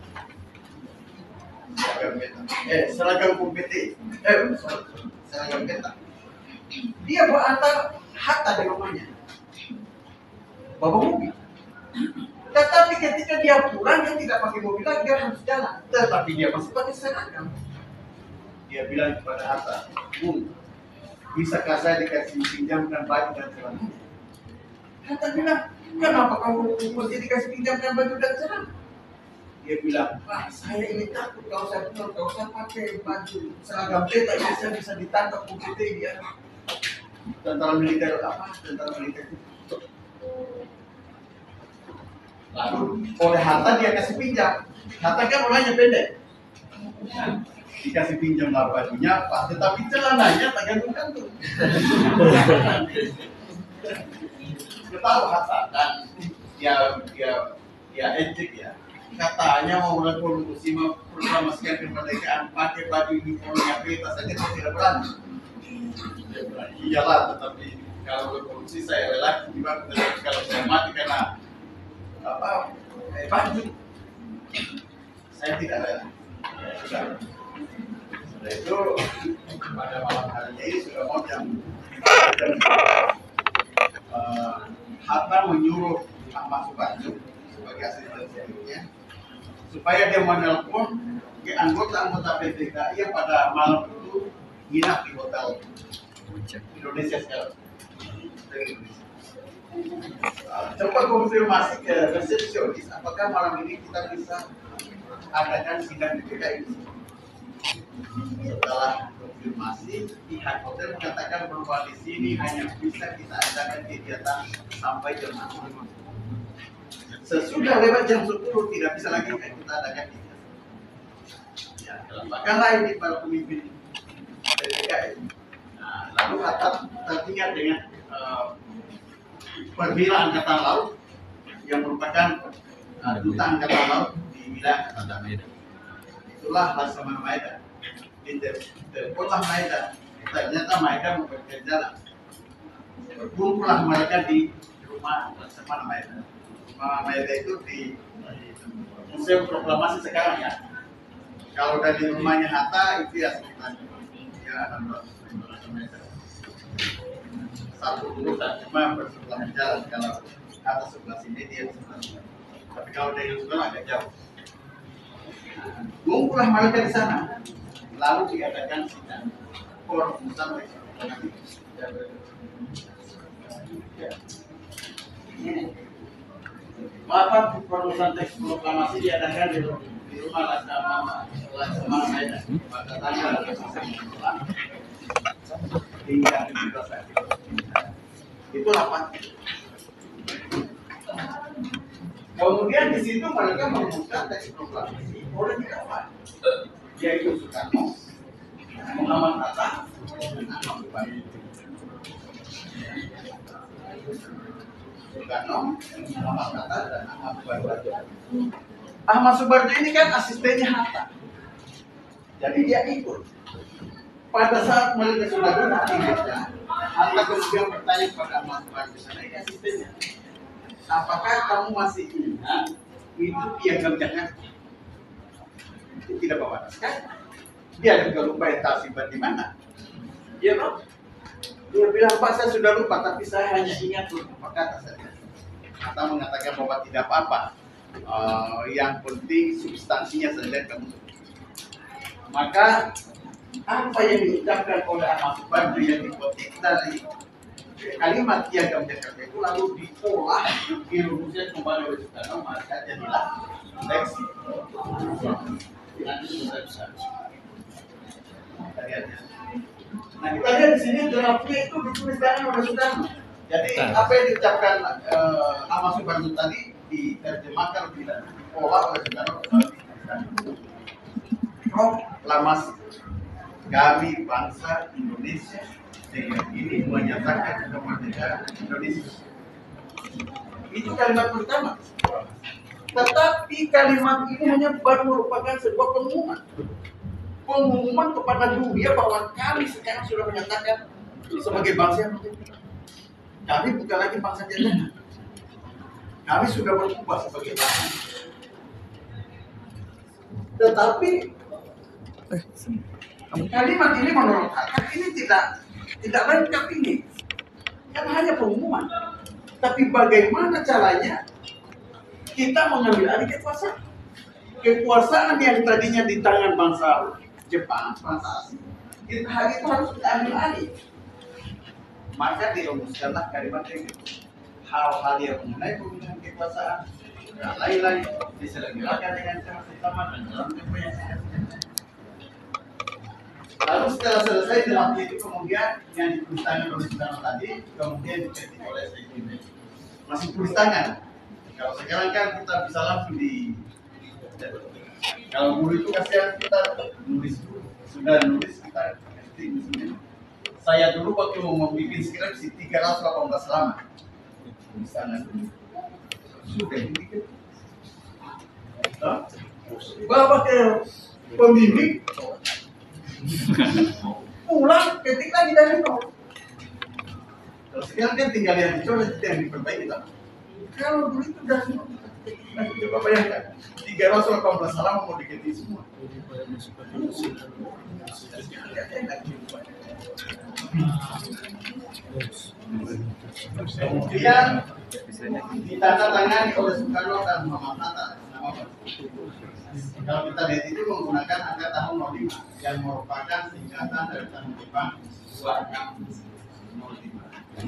Seragam kompeti. Seragam peta. Dia berantar Hatta di rumahnya, bawa mobil. Tetapi ketika dia pulang, dia tidak pakai mobil lagi, dia harus jalan. Tetapi dia masih pakai seragam. Dia bilang kepada Hatta, "Bung, bisakah saya dikasih pinjamkan baju dan celana?" Hatta bilang, "Kenapa kamu mesti dikasih pinjamkan baju dan celana?" Dia bilang, "Pak, saya ini takut kalau saya pulang, kalau saya pakai baju seragam peta ini saya bisa ditangkap kompeti dia. Tentara militer apa? Tentara militer itu." Lalu oleh Hatta dia kasih pinjam. Hatta kan orangnya pendek. Dikasih pinjam lah bajunya, Pak, tetapi celananya tak gantung-gantung. Ketahu Hatta dan dia etik ya. Katanya mau revolusi, mau proklamasikan kemerdekaan, pakai baju uniformnya peta saja tidak berani. Iyalah, tetapi kalau revolusi saya rela, kalau saya mati karena baju, saya tidak rela. Sudah itu pada malam hari ini sudah mau jam Hatta menyuruh Ahmad Subarjo sebagai asisten selanjutnya supaya dia menelpon ke anggota-anggota PTKI yang pada malam itu nginap di hotel Indonesia sekarang. Coba konfirmasi ke resepsionis apakah malam ini kita bisa adakan sidang PTKI. Setelah konfirmasi, pihak hotel mengatakan bahwa di sini hanya bisa kita adakan kegiatan sampai jam 6. Sesudah lewat jam 10 tidak bisa lagi kita adakan kegiatan. Ya, bahkanlah ini para pemimpin PTKI. Nah, lalu Hatta tertinggal dengan perwira Angkatan Laut yang merupakan duta Angkatan Laut di wilayah Angkatan Medan. Itulah Laksamana Maeda. Teleponlah Maeda. Ternyata Maeda membuatkan jalan. Berkumpullah mereka di rumah Laksamana Maeda. Rumah Maeda itu di Museum Proklamasi sekarang ya. Kalau dari rumahnya Hatta itu ya sekitar ya 600 meter. Satu urutan cuma bersebelahan jalan, kalau atas sebelah sini dia sebelah sini. Tapi kalau dari sebelah agak jauh. Kumpullah mereka di sana, lalu diadakan sidang perumusan Bapak perumusan teks proklamasi diadakan di rumah Laksamana Maeda pada tanggal 9 hingga 17 itu rapat. Kemudian di situ mereka merumuskan teks proklamasi oleh dikawal, yaitu Soekarno, Muhammad Hatta, dan Ahmad Subarjo. Soekarno, Muhammad Hatta, dan Ahmad Subarjo. Ahmad Subarjo ini kan asistennya Hatta, jadi dia ikut. Pada saat mereka sudah duduk di meja, Hatta kemudian bertanya kepada Ahmad Subarjo, ini asistennya, apakah kamu masih ingat itu Piagam Jakarta? Itu tidak bawa sekali. Dia juga lupa Talsiban di mana. Dia bilang, "Pak, saya sudah lupa, tapi saya hanya ingat beberapa kata saja." Hatta mengatakan bahwa tidak apa-apa. Yang penting substansinya saja kamu. Maka apa yang diucapkan oleh Ahmad Subarjo yang dikutip dari kalimat Piagam Jakarta itu lalu diolah, dirumuskan kembali oleh Soekarno, maka jadilah teks. Nah, kita lihat di sini draftnya itu ditulis tangan oleh Soekarno. Jadi apa yang diucapkan Ahmad Subarjo tadi diterjemahkan tidak diolah oleh Soekarno. Proklamasi kami bangsa Indonesia dengan ini menyatakan kemerdekaan Indonesia. Itu kalimat pertama. Tetapi kalimat ini hanya baru merupakan sebuah pengumuman kepada dunia bahwa kami sekarang sudah menyatakan sebagai bangsa yang merdeka. Kami bukan lagi bangsa jajahan. Kami sudah berubah sebagai bangsa. Tetapi kalimat ini menurut Hakan ini tidak lengkap ini. Kan hanya pengumuman. Tapi bagaimana caranya kita mengambil alih kekuasaan? Kekuasaan yang tadinya di tangan bangsa Jepang, bangsa asing, kita hari itu harus kita ambil alih. Maka dirumuskanlah kalimat ini. Hal-hal yang mengenai penggunaan kekuasaan dan lain-lain diselenggarakan dengan cara utama dan dalam tempo yang sangat singkat. Lalu setelah selesai draft itu kemudian yang ditulis tangan oleh saudara tadi kemudian diketik oleh sekjen. Masih tulis tangan. Kalau sekarang kan kita bisa langsung kalau dulu itu kasihan kita nulis dulu. Sudah nulis kita ketik di sini. Saya dulu waktu mau bikin skripsi 318 lama. Tulis tangan dulu. Sudah dibikin. Bawa ke pembimbing. Pulang ketik lagi dari nol. Kalau sekarang kan tinggal yang dicoba yang diperbaiki lah. Kalau dulu itu dari nol. Coba bayangkan 318 halaman mau diketik semua. Kemudian ditandatangani oleh Soekarno dan Muhammad Hatta. Kalau kita lihat itu menggunakan angka tahun 05 yang merupakan singkatan dari tahun Jepang 2605.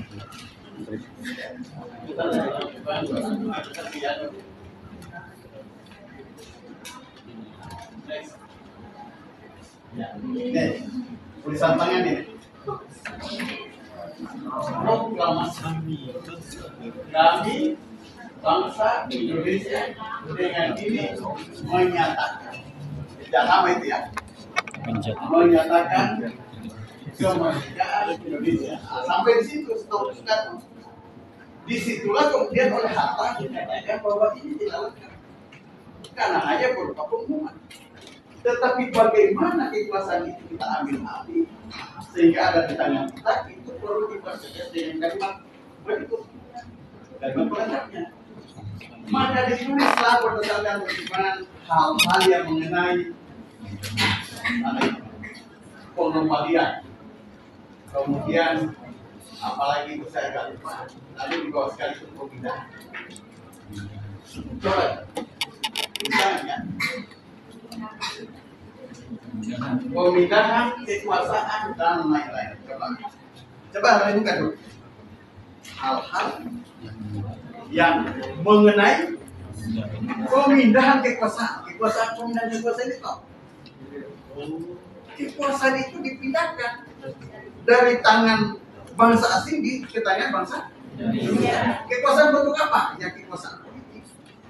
Kita lihat tulisan tangan ini. Proklamasi kami bangsa Indonesia dengan ini menyatakan, tidak lama itu ya, menyatakan kemerdekaan Indonesia. Sampai di situ stop Soekarno. Disitulah kemudian oleh Hatta dikatakan bahwa ini tidak lengkap karena hanya berupa pengumuman. Tetapi bagaimana kekuasaan itu kita ambil alih sehingga ada di tangan kita, itu perlu dipertegas dengan kalimat berikut. Kalimat pelengkapnya. Maka ditulislah berdasarkan pertimbangan hal-hal yang mengenai pengembalian. Kemudian apalagi itu saya agak lupa. Lalu di bawah sekali itu pemindahan. Coba, misalnya pemindahan kekuasaan dan lain-lain. Coba renungkan dulu hal-hal yang mengenai pemindahan kekuasaan. Pemindahan kekuasaan itu kekuasaan itu dipindahkan dari tangan bangsa asing ke tangan bangsa Indonesia. Kekuasaan bentuk apa? Ya kekuasaan politik.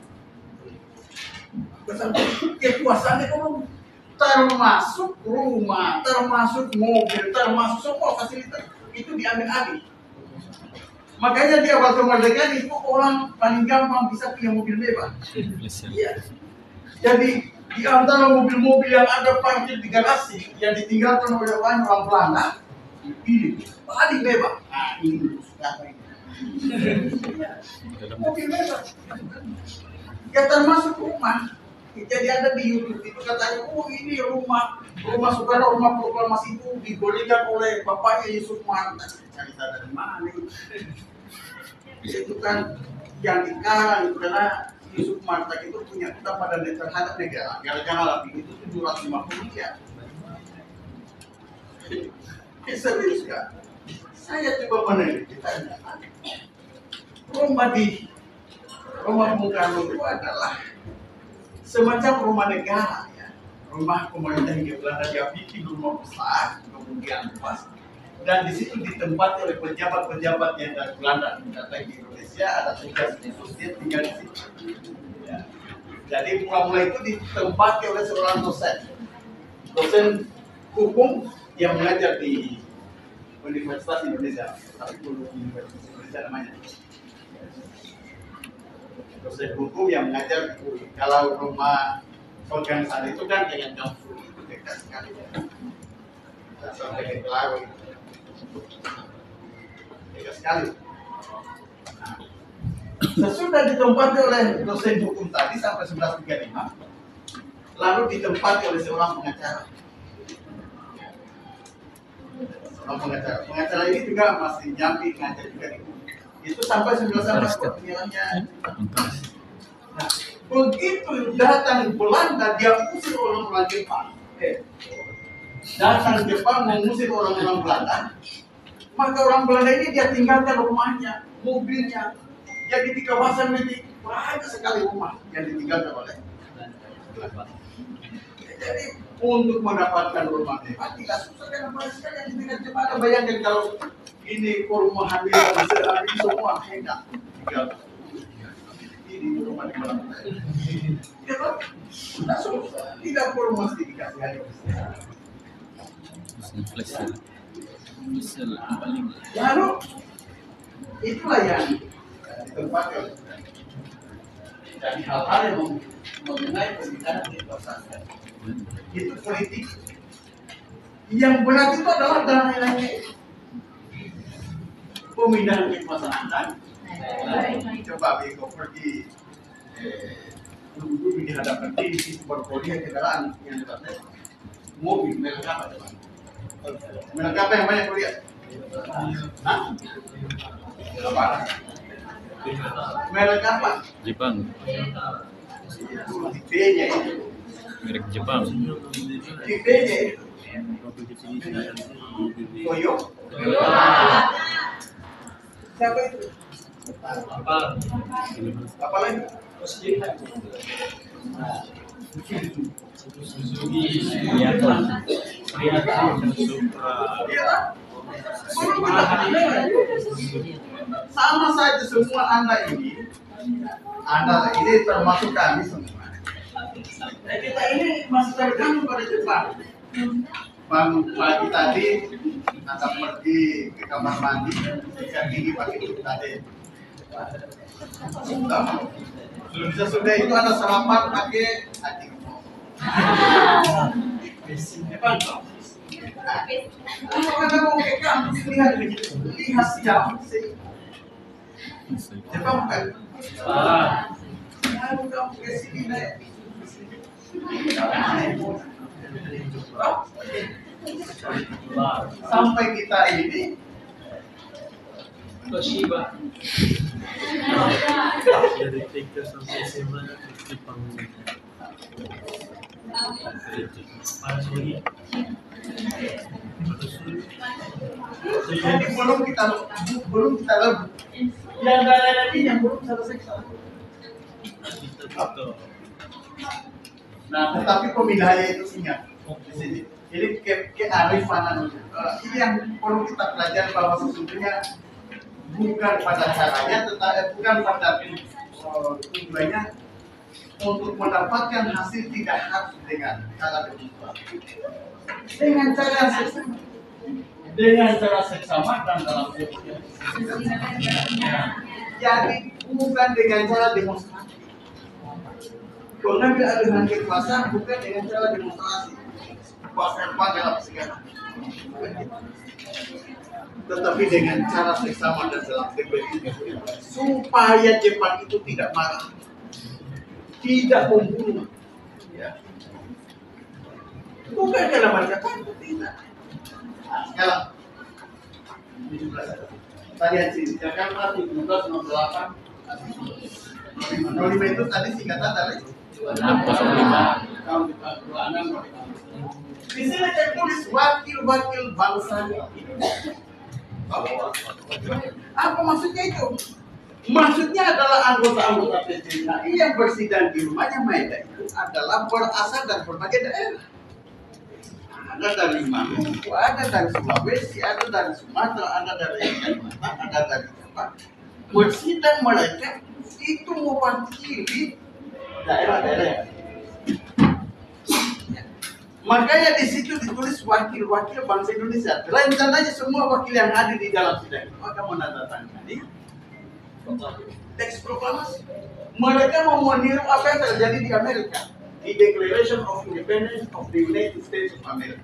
Kekuasaan ekonomi, termasuk rumah, termasuk mobil, termasuk semua fasilitas itu diambil alih. Makanya di awal kemerdekaan itu orang paling gampang bisa punya mobil mewah. Iya. Jadi di antara mobil-mobil yang ada parkir di garasi yang ditinggalkan oleh orang Belanda, dipilih paling mewah. Nah ini mobil mewah. Ya termasuk rumah. Jadi ada di YouTube itu katanya, oh ini rumah Soekarno, rumah proklamasi itu dibolehkan oleh bapaknya Yusuf Marta. Cari tahu dari mana nih? Itu kan yang dikarang itu karena Yusuf Marta itu punya utang pada terhadap negara. Gara-gara lebih itu 750 miliar. Serius kan? Saya coba meneliti tanya. Rumah Bung Karno itu adalah semacam rumah negara ya, rumah pemerintah Hindia Belanda. Dia bikin rumah besar, kemudian luas, dan di situ ditempati oleh pejabat-pejabat yang dari Belanda datang di Indonesia, ada tugas khusus dia tinggal di situ. Ya. Jadi mula-mula itu ditempati oleh seorang dosen hukum yang mengajar di Universitas Indonesia, tapi belum Universitas Indonesia namanya. dosen hukum yang mengajar di UI. Kalau rumah organisasi itu kan dengan kampus itu dekat sekali ya. Sampai ke Kelaro itu dekat sekali. Sesudah ditempati oleh dosen hukum tadi sampai 11.35, lalu ditempati oleh seorang pengacara. Pengacara ini juga masih nyambi ngajar juga di UI. Itu sampai 11 penilaiannya. Nah, begitu datang Belanda, dia usir orang-orang Jepang. Datang Jepang mengusir orang-orang Belanda, maka orang Belanda ini dia tinggalkan rumahnya, mobilnya. Jadi di kawasan ini banyak sekali rumah yang ditinggalkan oleh Belanda. Jadi untuk mendapatkan rumah mewah tidak susah, karena banyak sekali yang ditinggal Jepang. Bayangkan kalau ini perumahan ini semua enak tinggal. Ini rumah di mana? Ya kan? Tidak susah, tidak perlu mesti dikasih aja. Lalu itulah yang ditempatkan oleh jadi hal-hal yang mengenai pembicaraan di kekuasaan itu politik. Yang berat itu adalah dana lainnya, pemindahan kekuasaan dan coba Beko pergi duduk di hadapan TV berpolitik kendaraan yang dipakai mobil merek apa coba? Merek apa yang banyak kuliah? Hah? Apa? Merek apa? Jepang. Tipenya itu. Merek Jepang. Tipenya itu. Toyo. Siapa itu? Apa lagi? Iya, sama saja semua Anda ini termasuk kami semua. Kita ini masih tergantung pada Jepang. Bangun pagi tadi Anda pergi ke kamar mandi, ikan gigi pakai itu tadi. Sesudah itu Anda sarapan pakai hati. Jepang kok. Kalau Anda mau ke kampus lihat siapa sih? Jepang bukan? Lalu kamu ke sini deh. Sampai kita ini Toshiba. Dari TK sampai SMA Jepang. jadi belum kita lalu yang lain yang belum selesai. Nah, tetapi pemindahannya itu ingat di sini. Ini kearifan ini yang perlu kita pelajari, bahwa sesungguhnya bukan pada caranya, tetapi bukan pada tujuannya untuk mendapatkan hasil tidak harus dengan cara demonstrasi, dengan cara seksama, dan dalam jadi bukan dengan cara demonstrasi. Pengambil alihan kekuasaan bukan dengan cara demonstrasi, pakai apa segala, tetapi dengan cara seksama dan dalam debati, supaya Jepang itu tidak marah, tidak membunuh, ya. Bukan karena mereka takut, tidak. Nah, sekarang kita lihat sini, Jakarta 1708 05 itu tadi singkatan dari 605. tahun 26. Di sini saya tulis wakil-wakil bangsa Indonesia. Apa maksudnya itu? Maksudnya adalah anggota-anggota PCNI yang bersidang di rumahnya Maeda itu adalah berasal dari berbagai daerah. Ada dari Maluku, ada dari Sulawesi, ada dari Sumatera, ada dari Kalimantan, ada dari Jawa. Bersidang mereka itu mewakili daerah-daerah. Makanya di situ ditulis wakil-wakil bangsa Indonesia. Rencananya semua wakil yang hadir di dalam sidang itu akan menandatangani Teks proklamasi. Mereka mau meniru apa yang terjadi di Amerika, di Declaration of Independence of the United States of America.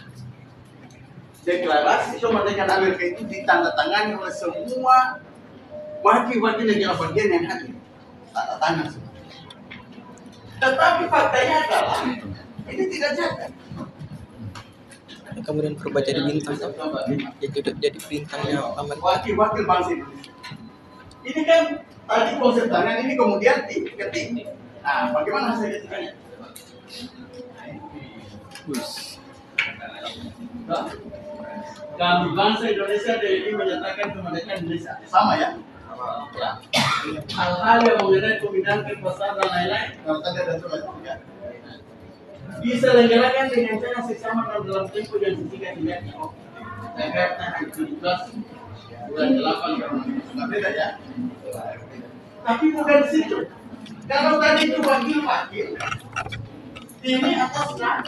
Deklarasi kemerdekaan Amerika itu ditandatangani oleh semua wakil-wakil negara bagian yang hadir. Tanda tangan semua. Tetapi faktanya adalah ini tidak jadi. Kemudian berubah jadi bintang, jadi bintangnya Amerika. Wakil-wakil bangsa Indonesia. Ini kan tadi konsep tangan ini kemudian diketik. Nah, bagaimana hasil ketikanya? Kami bangsa Indonesia DNI menyatakan kemerdekaan Indonesia. Sama ya? Ya. Hal-hal yang mengenai pembinaan kekuasaan dan lain-lain, kalau tadi ada surat ya, diselenggarakan dengan cara seksama dan dalam tempo yang disingkat dengan Jakarta 17 bulan 8 tahun. Beda ya? Tapi bukan di situ. Kalau tadi itu wakil-wakil, ini atas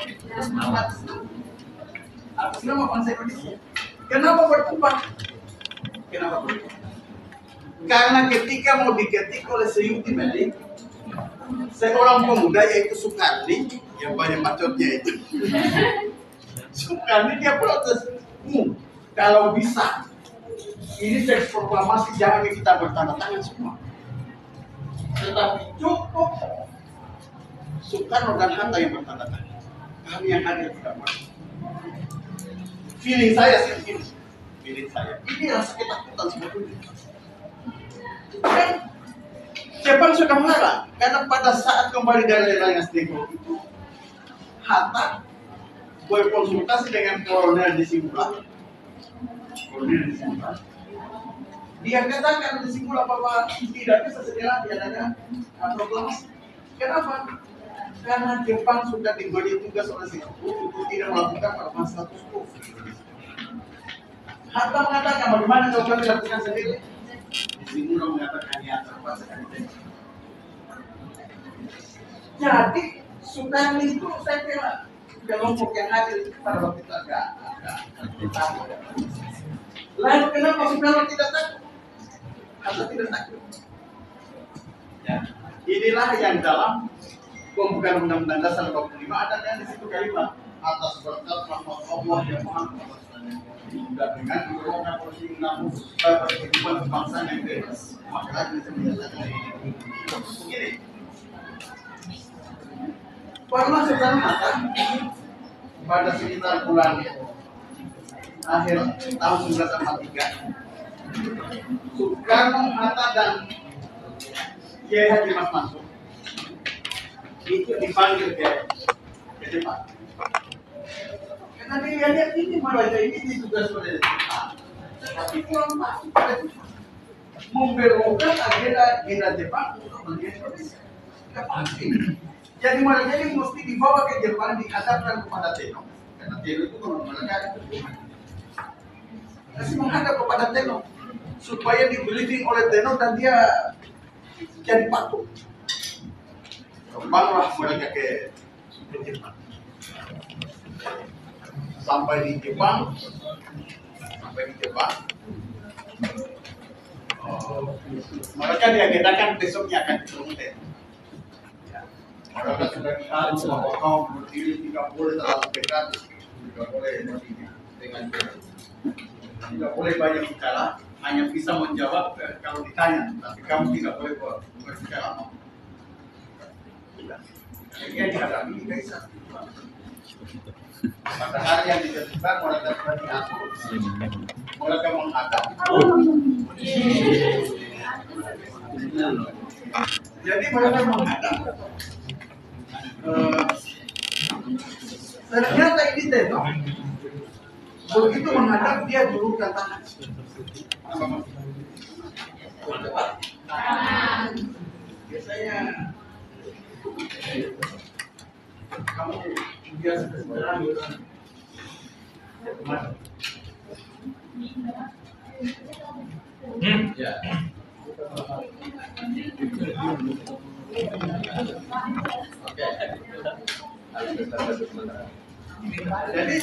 nama bangsa Indonesia. Kenapa berubah? Kenapa berubah? Karena ketika mau diketik oleh Seyuti Meli, seorang pemuda yaitu Soekarni, yang banyak bacotnya itu, Soekarni dia protes, kalau bisa, ini teks proklamasi jangan kita bertanda tangan semua, tetapi cukup Soekarno dan Hatta yang bertanda tangan, kami yang hadir tidak mau. Feeling saya sih begini, feeling saya, ini rasa ketakutan sebetulnya. Kan Jepang sudah marah karena pada saat kembali dari Rengas Dengklok itu Hatta berkonsultasi dengan Kolonel Disingula. Dia katakan Disingula bahwa tidak bisa segera diadakan proklamasi. Kenapa? Karena Jepang sudah diberi tugas oleh Singapura untuk tidak melakukan perubahan status quo. Hatta mengatakan bagaimana kalau kami lakukan sendiri? Disingula mengatakan ya terpaksa kami. Jadi Soekarno itu saya kira kelompok yang hadir pada waktu itu agak takut. Lalu kenapa Soekarno tidak takut? Hatta tidak takut. Ya, inilah yang dalam pembukaan Undang-Undang Dasar 45 ada yang di situ kalimat atas berkat rahmat Allah yang Maha Kuasa dan dengan dorongan persidangan kehidupan kebangsaan yang bebas, maka bisa menyatakan ini. Begini, pernah Soekarno Hatta pada sekitar bulan akhir tahun 1943, Soekarno Hatta dan Kiai Haji Mas Mansur itu dipanggil ke Jepang. Karena dia lihat ini mereka ini juga sudah Jepang, tetapi kurang masuk pada Jepang, membelokkan agenda Jepang untuk menjadi Indonesia. Tidak pasti. Jadi mereka ini mesti dibawa ke Jepang, dihadapkan kepada Tenno, karena Tenno itu kalau mereka kasih menghadap kepada Tenno supaya di briefing oleh Tenno dan dia jadi patuh. Kembanglah mereka ke Jepang. Sampai di Jepang, mereka diagendakan besoknya akan ketemu Tenno. Mereka sudah tahu bahwa kaum berdiri tidak boleh terlalu dekat, tidak boleh dengan tidak boleh banyak bicara, hanya bisa menjawab kalau ditanya, tapi kamu tidak boleh berbicara. Ini yang dihadapi di Kaisar. Pada hari yang ditentukan mereka sudah diatur, mereka menghadap. Jadi mereka menghadap. Ternyata ini Tenno begitu menghadap dia julurkan tangan. Biasanya kamu biasa sekarang ya. Jadi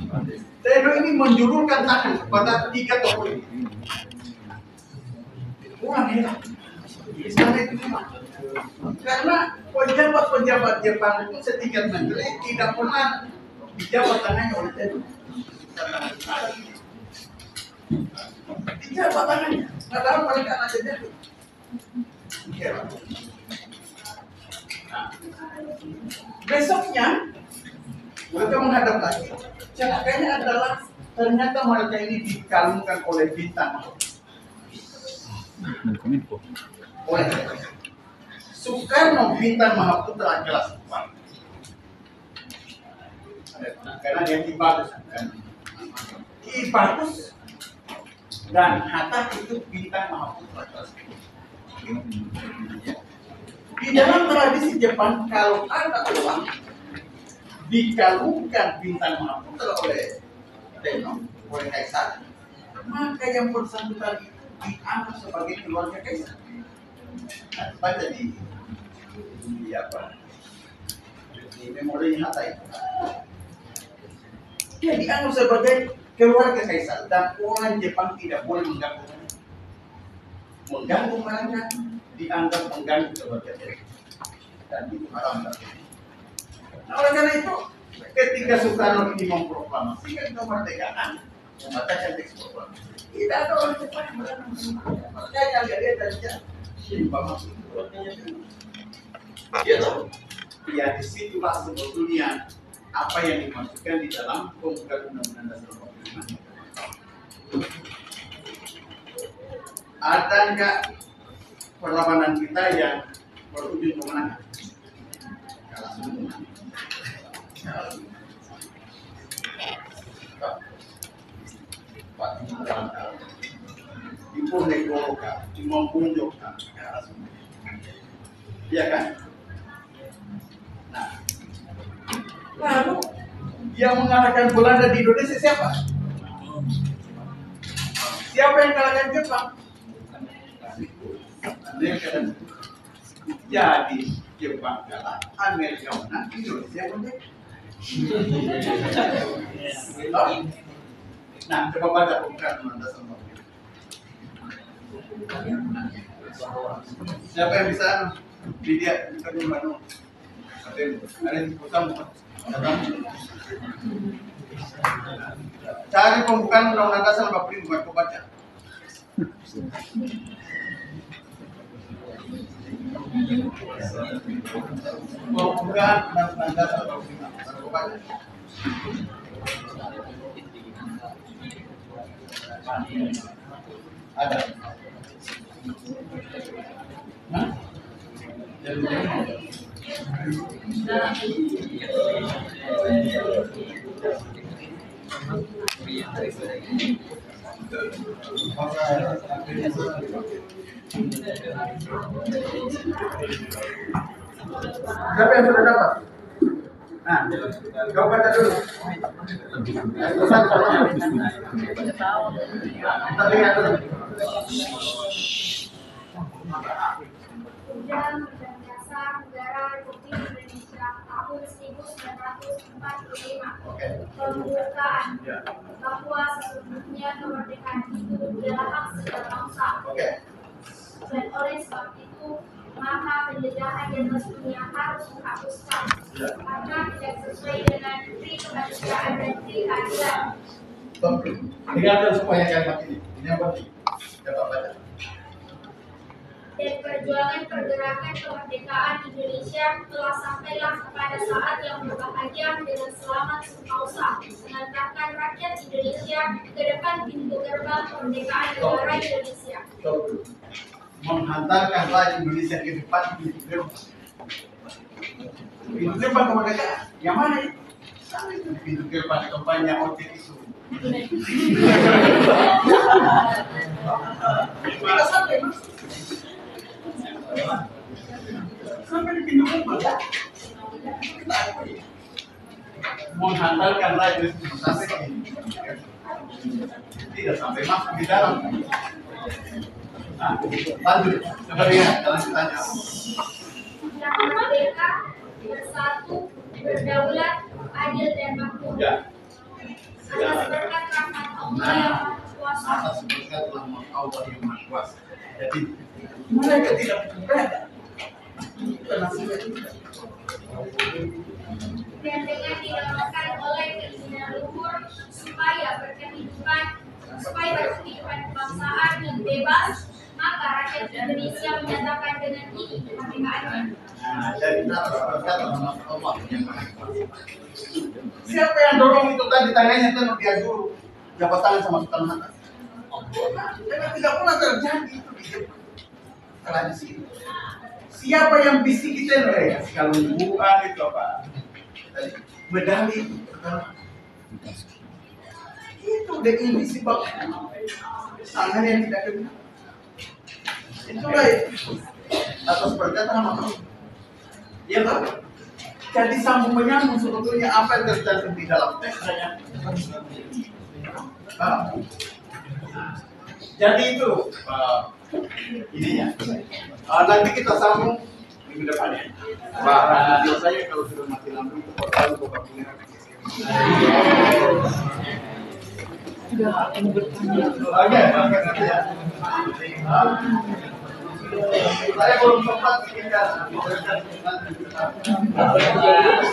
Tenno ini menjulurkan tangan kepada tiga tokoh ini. Kurang heran. Istana itu memang. Karena pejabat-pejabat Jepang itu setingkat menteri tidak pernah dijabat tangannya oleh Teno. Dijabat tangannya. Padahal mereka anak jadi. Besoknya mereka menghadap lagi. Celakanya adalah ternyata mereka ini dikalungkan oleh bintang. Menkominfo. Oleh Soekarno bintang Mahaputra kelas 4. Karena dia Ki Bagus kan. Ki Bagus dan Hatta itu bintang Mahaputra kelas 4. Di dalam tradisi Jepang, kalau ada orang dikalungkan bintang Mahaputra oleh Teno, oleh Kaisar, maka yang bersangkutan itu dianggap sebagai keluarga Kaisar. Nah, baca di apa? Di memori Hatta itu. Dia dianggap sebagai keluarga Kaisar dan orang Jepang tidak boleh mengganggu. Mengganggu mereka dianggap mengganggu keluarga Jepang. Dan itu haram. Nah, oleh karena itu, ketika Soekarno ini memproklamasikan kemerdekaan, membacakan teks proklamasi, tidak ada orang Jepang yang berani. Makanya dia tadinya masuk keluarganya dulu. Dia tahu. Ya disitulah sebetulnya apa yang dimasukkan di dalam pembukaan Undang-Undang Dasar 45. Ada enggak perlawanan kita yang berujung kemenangan? Kalah semua. Impun negara, cuma punjuk, iya kan? Nah, lalu yang mengalahkan Belanda di Indonesia siapa? Siapa yang kalahkan Jepang? Amerika dan jadi Jepang kalah, Amerika menang, Indonesia menang. Nah, coba baca pembukaan Undang-Undang Dasar 45. Siapa yang bisa lihat kita di mana? Ada di pusat. Cari pembukaan Undang-Undang Dasar 45, coba baca. Pembukaan Undang-Undang Dasar 45, coba baca. Ada. Hah? Siapa yang sudah dapat? Nah, kau baca dulu. Kita lihat dulu. Undang-Undang Dasar Negara Republik Indonesia tahun 1945. Pembukaan bahwa sesungguhnya kemerdekaan itu adalah hak setiap bangsa. Dan oleh sebab itu, maka penjajahan dan mestinya harus dihapuskan karena tidak sesuai dengan pri kemanusiaan dan pri keadilan. Dengarkan supaya kalimat ini. Ini yang penting. Coba baca. Dan perjuangan pergerakan kemerdekaan Indonesia telah sampailah kepada saat yang berbahagia dengan selamat sukausa, mengantarkan rakyat Indonesia ke depan pintu gerbang kemerdekaan negara Indonesia. Menghantarkan rakyat Indonesia ke depan pintu gerbang. Pintu gerbang kemerdekaan. Yang mana itu? Sama itu pintu gerbang kampanye ojek itu. Kita sampai mas. Sampai di pintu gerbang. Menghantarkan rakyat sampai ke tidak sampai masuk di dalam. Nah, lanjut. Coba lihat, jangan ditanya. Yang merdeka, bersatu, berdaulat, adil dan makmur. Ya. Atas berkat rahmat Allah yang Maha Kuasa. Atas berkat rahmat Allah yang Maha Jadi mereka tidak berbeda. Itu nasibnya juga. Dan dengan didorongkan oleh keinginan luhur supaya berkebangsaan kebangsaan yang bebas, maka rakyat Indonesia menyatakan dengan ini kemerdekaannya. Nah, dari kata Allah. Siapa yang dorong itu tadi tangannya kan dia dulu jabat tangan sama Sultan Hatta. Karena tidak pernah terjadi itu di Jepang. Tradisi itu. Siapa yang bisik kita ya? Kalau bukan itu apa? Medali itu the invisible tangan yang tidak kena. Itulah atas perkataan Muhammad. Ya kan? Jadi sambung menyambung sebetulnya apa yang tercantum di dalam teks saya. Jadi itu ininya. Nanti kita sambung minggu depan ya. Video saya kalau sudah mati lampu itu portal buka punya. Saya belum sempat bikin